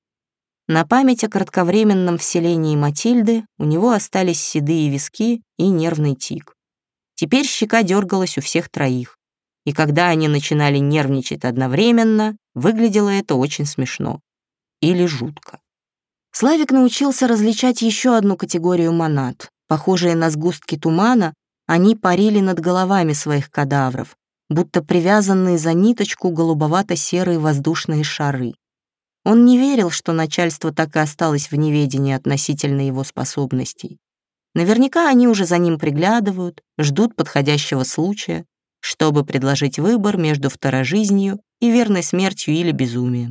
На память о кратковременном вселении Матильды у него остались седые виски и нервный тик. Теперь щека дергалась у всех троих, и когда они начинали нервничать одновременно, выглядело это очень смешно. Или жутко. Славик научился различать еще одну категорию монад. Похожие на сгустки тумана, они парили над головами своих кадавров, будто привязанные за ниточку голубовато-серые воздушные шары. Он не верил, что начальство так и осталось в неведении относительно его способностей. Наверняка они уже за ним приглядывают, ждут подходящего случая, чтобы предложить выбор между второжизнью и верной смертью или безумием.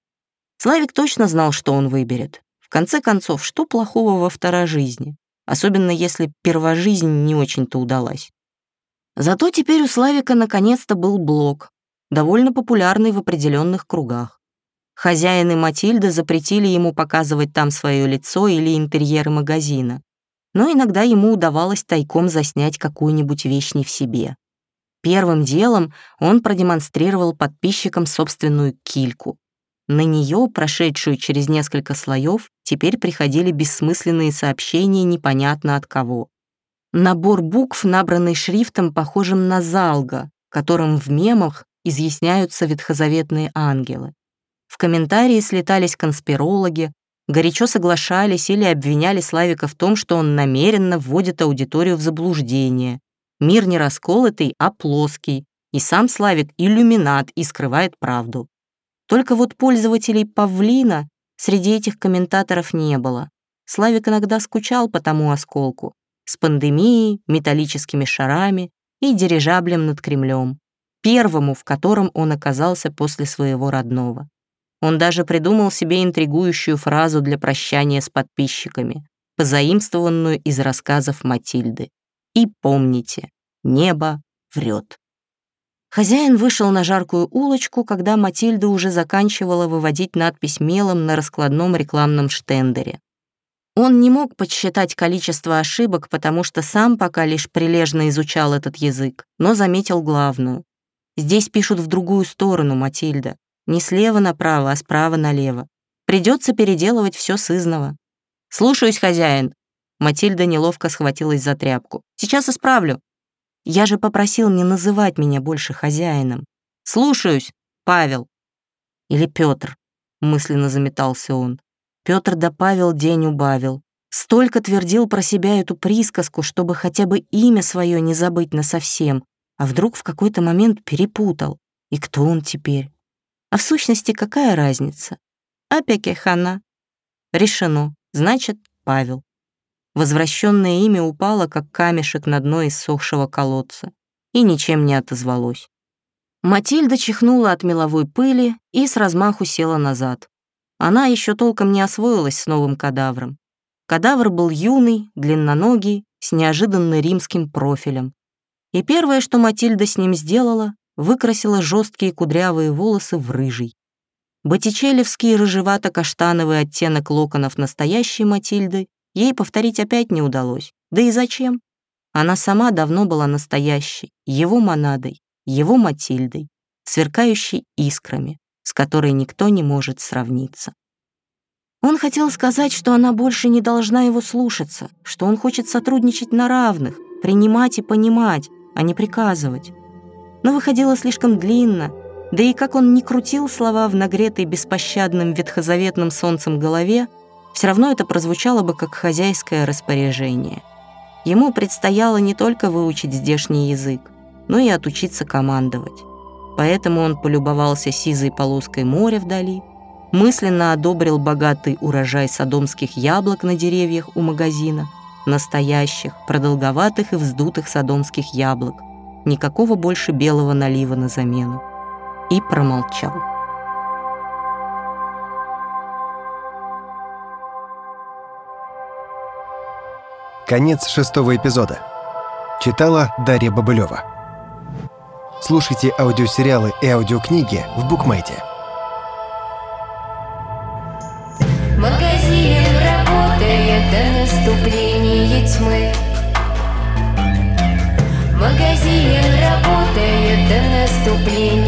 Славик точно знал, что он выберет. В конце концов, что плохого во второжизни, особенно если первожизнь не очень-то удалась. Зато теперь у Славика наконец-то был блог, довольно популярный в определенных кругах. Хозяин и Матильда запретили ему показывать там свое лицо или интерьеры магазина, но иногда ему удавалось тайком заснять какую-нибудь вещь не в себе. Первым делом он продемонстрировал подписчикам собственную кильку. На нее, прошедшую через несколько слоев, теперь приходили бессмысленные сообщения непонятно от кого. Набор букв, набранный шрифтом, похожим на залга, которым в мемах изъясняются ветхозаветные ангелы. В комментарии слетались конспирологи, горячо соглашались или обвиняли Славика в том, что он намеренно вводит аудиторию в заблуждение. Мир не расколотый, а плоский, и сам Славик иллюминат и скрывает правду. Только вот пользователей Павлина среди этих комментаторов не было. Славик иногда скучал по тому осколку, с пандемией, металлическими шарами и дирижаблем над Кремлем, первому, в котором он оказался после своего родного. Он даже придумал себе интригующую фразу для прощания с подписчиками, позаимствованную из рассказов Матильды. «И помните, небо врет». Хозяин вышел на жаркую улочку, когда Матильда уже заканчивала выводить надпись мелом на раскладном рекламном штендере. Он не мог подсчитать количество ошибок, потому что сам пока лишь прилежно изучал этот язык, но заметил главную. «Здесь пишут в другую сторону, Матильда. Не слева направо, а справа налево. Придется переделывать все сызново». «Слушаюсь, хозяин». Матильда неловко схватилась за тряпку. «Сейчас исправлю». «Я же попросил не называть меня больше хозяином». «Слушаюсь, Павел». Или Петр. — мысленно заметался он. Петр да Павел день убавил. Столько твердил про себя эту присказку, чтобы хотя бы имя свое не забыть насовсем, а вдруг в какой-то момент перепутал. И кто он теперь? А в сущности, какая разница? Опеке хана. Решено. Значит, Павел. Возвращенное имя упало, как камешек на дно иссохшего колодца, и ничем не отозвалось. Матильда чихнула от меловой пыли и с размаху села назад. Она еще толком не освоилась с новым кадавром. Кадавр был юный, длинноногий, с неожиданно римским профилем. И первое, что Матильда с ним сделала, выкрасила жесткие кудрявые волосы в рыжий. Боттичеллевский рыжевато-каштановый оттенок локонов настоящей Матильды ей повторить опять не удалось. Да и зачем? Она сама давно была настоящей, его монадой, его Матильдой, сверкающей искрами, с которой никто не может сравниться. Он хотел сказать, что она больше не должна его слушаться, что он хочет сотрудничать на равных, принимать и понимать, а не приказывать. Но выходило слишком длинно, да и как он ни крутил слова в нагретой беспощадным ветхозаветным солнцем голове, все равно это прозвучало бы как хозяйское распоряжение. Ему предстояло не только выучить здешний язык, но и отучиться командовать. Поэтому он полюбовался сизой полоской моря вдали, мысленно одобрил богатый урожай содомских яблок на деревьях у магазина, настоящих, продолговатых и вздутых содомских яблок, никакого больше белого налива на замену, и промолчал. Конец шестого эпизода. Читала Дарья Бобылева. Слушайте аудиосериалы и аудиокниги в Букмейте. Магазин работает до наступления тьмы. Магазин работает до наступления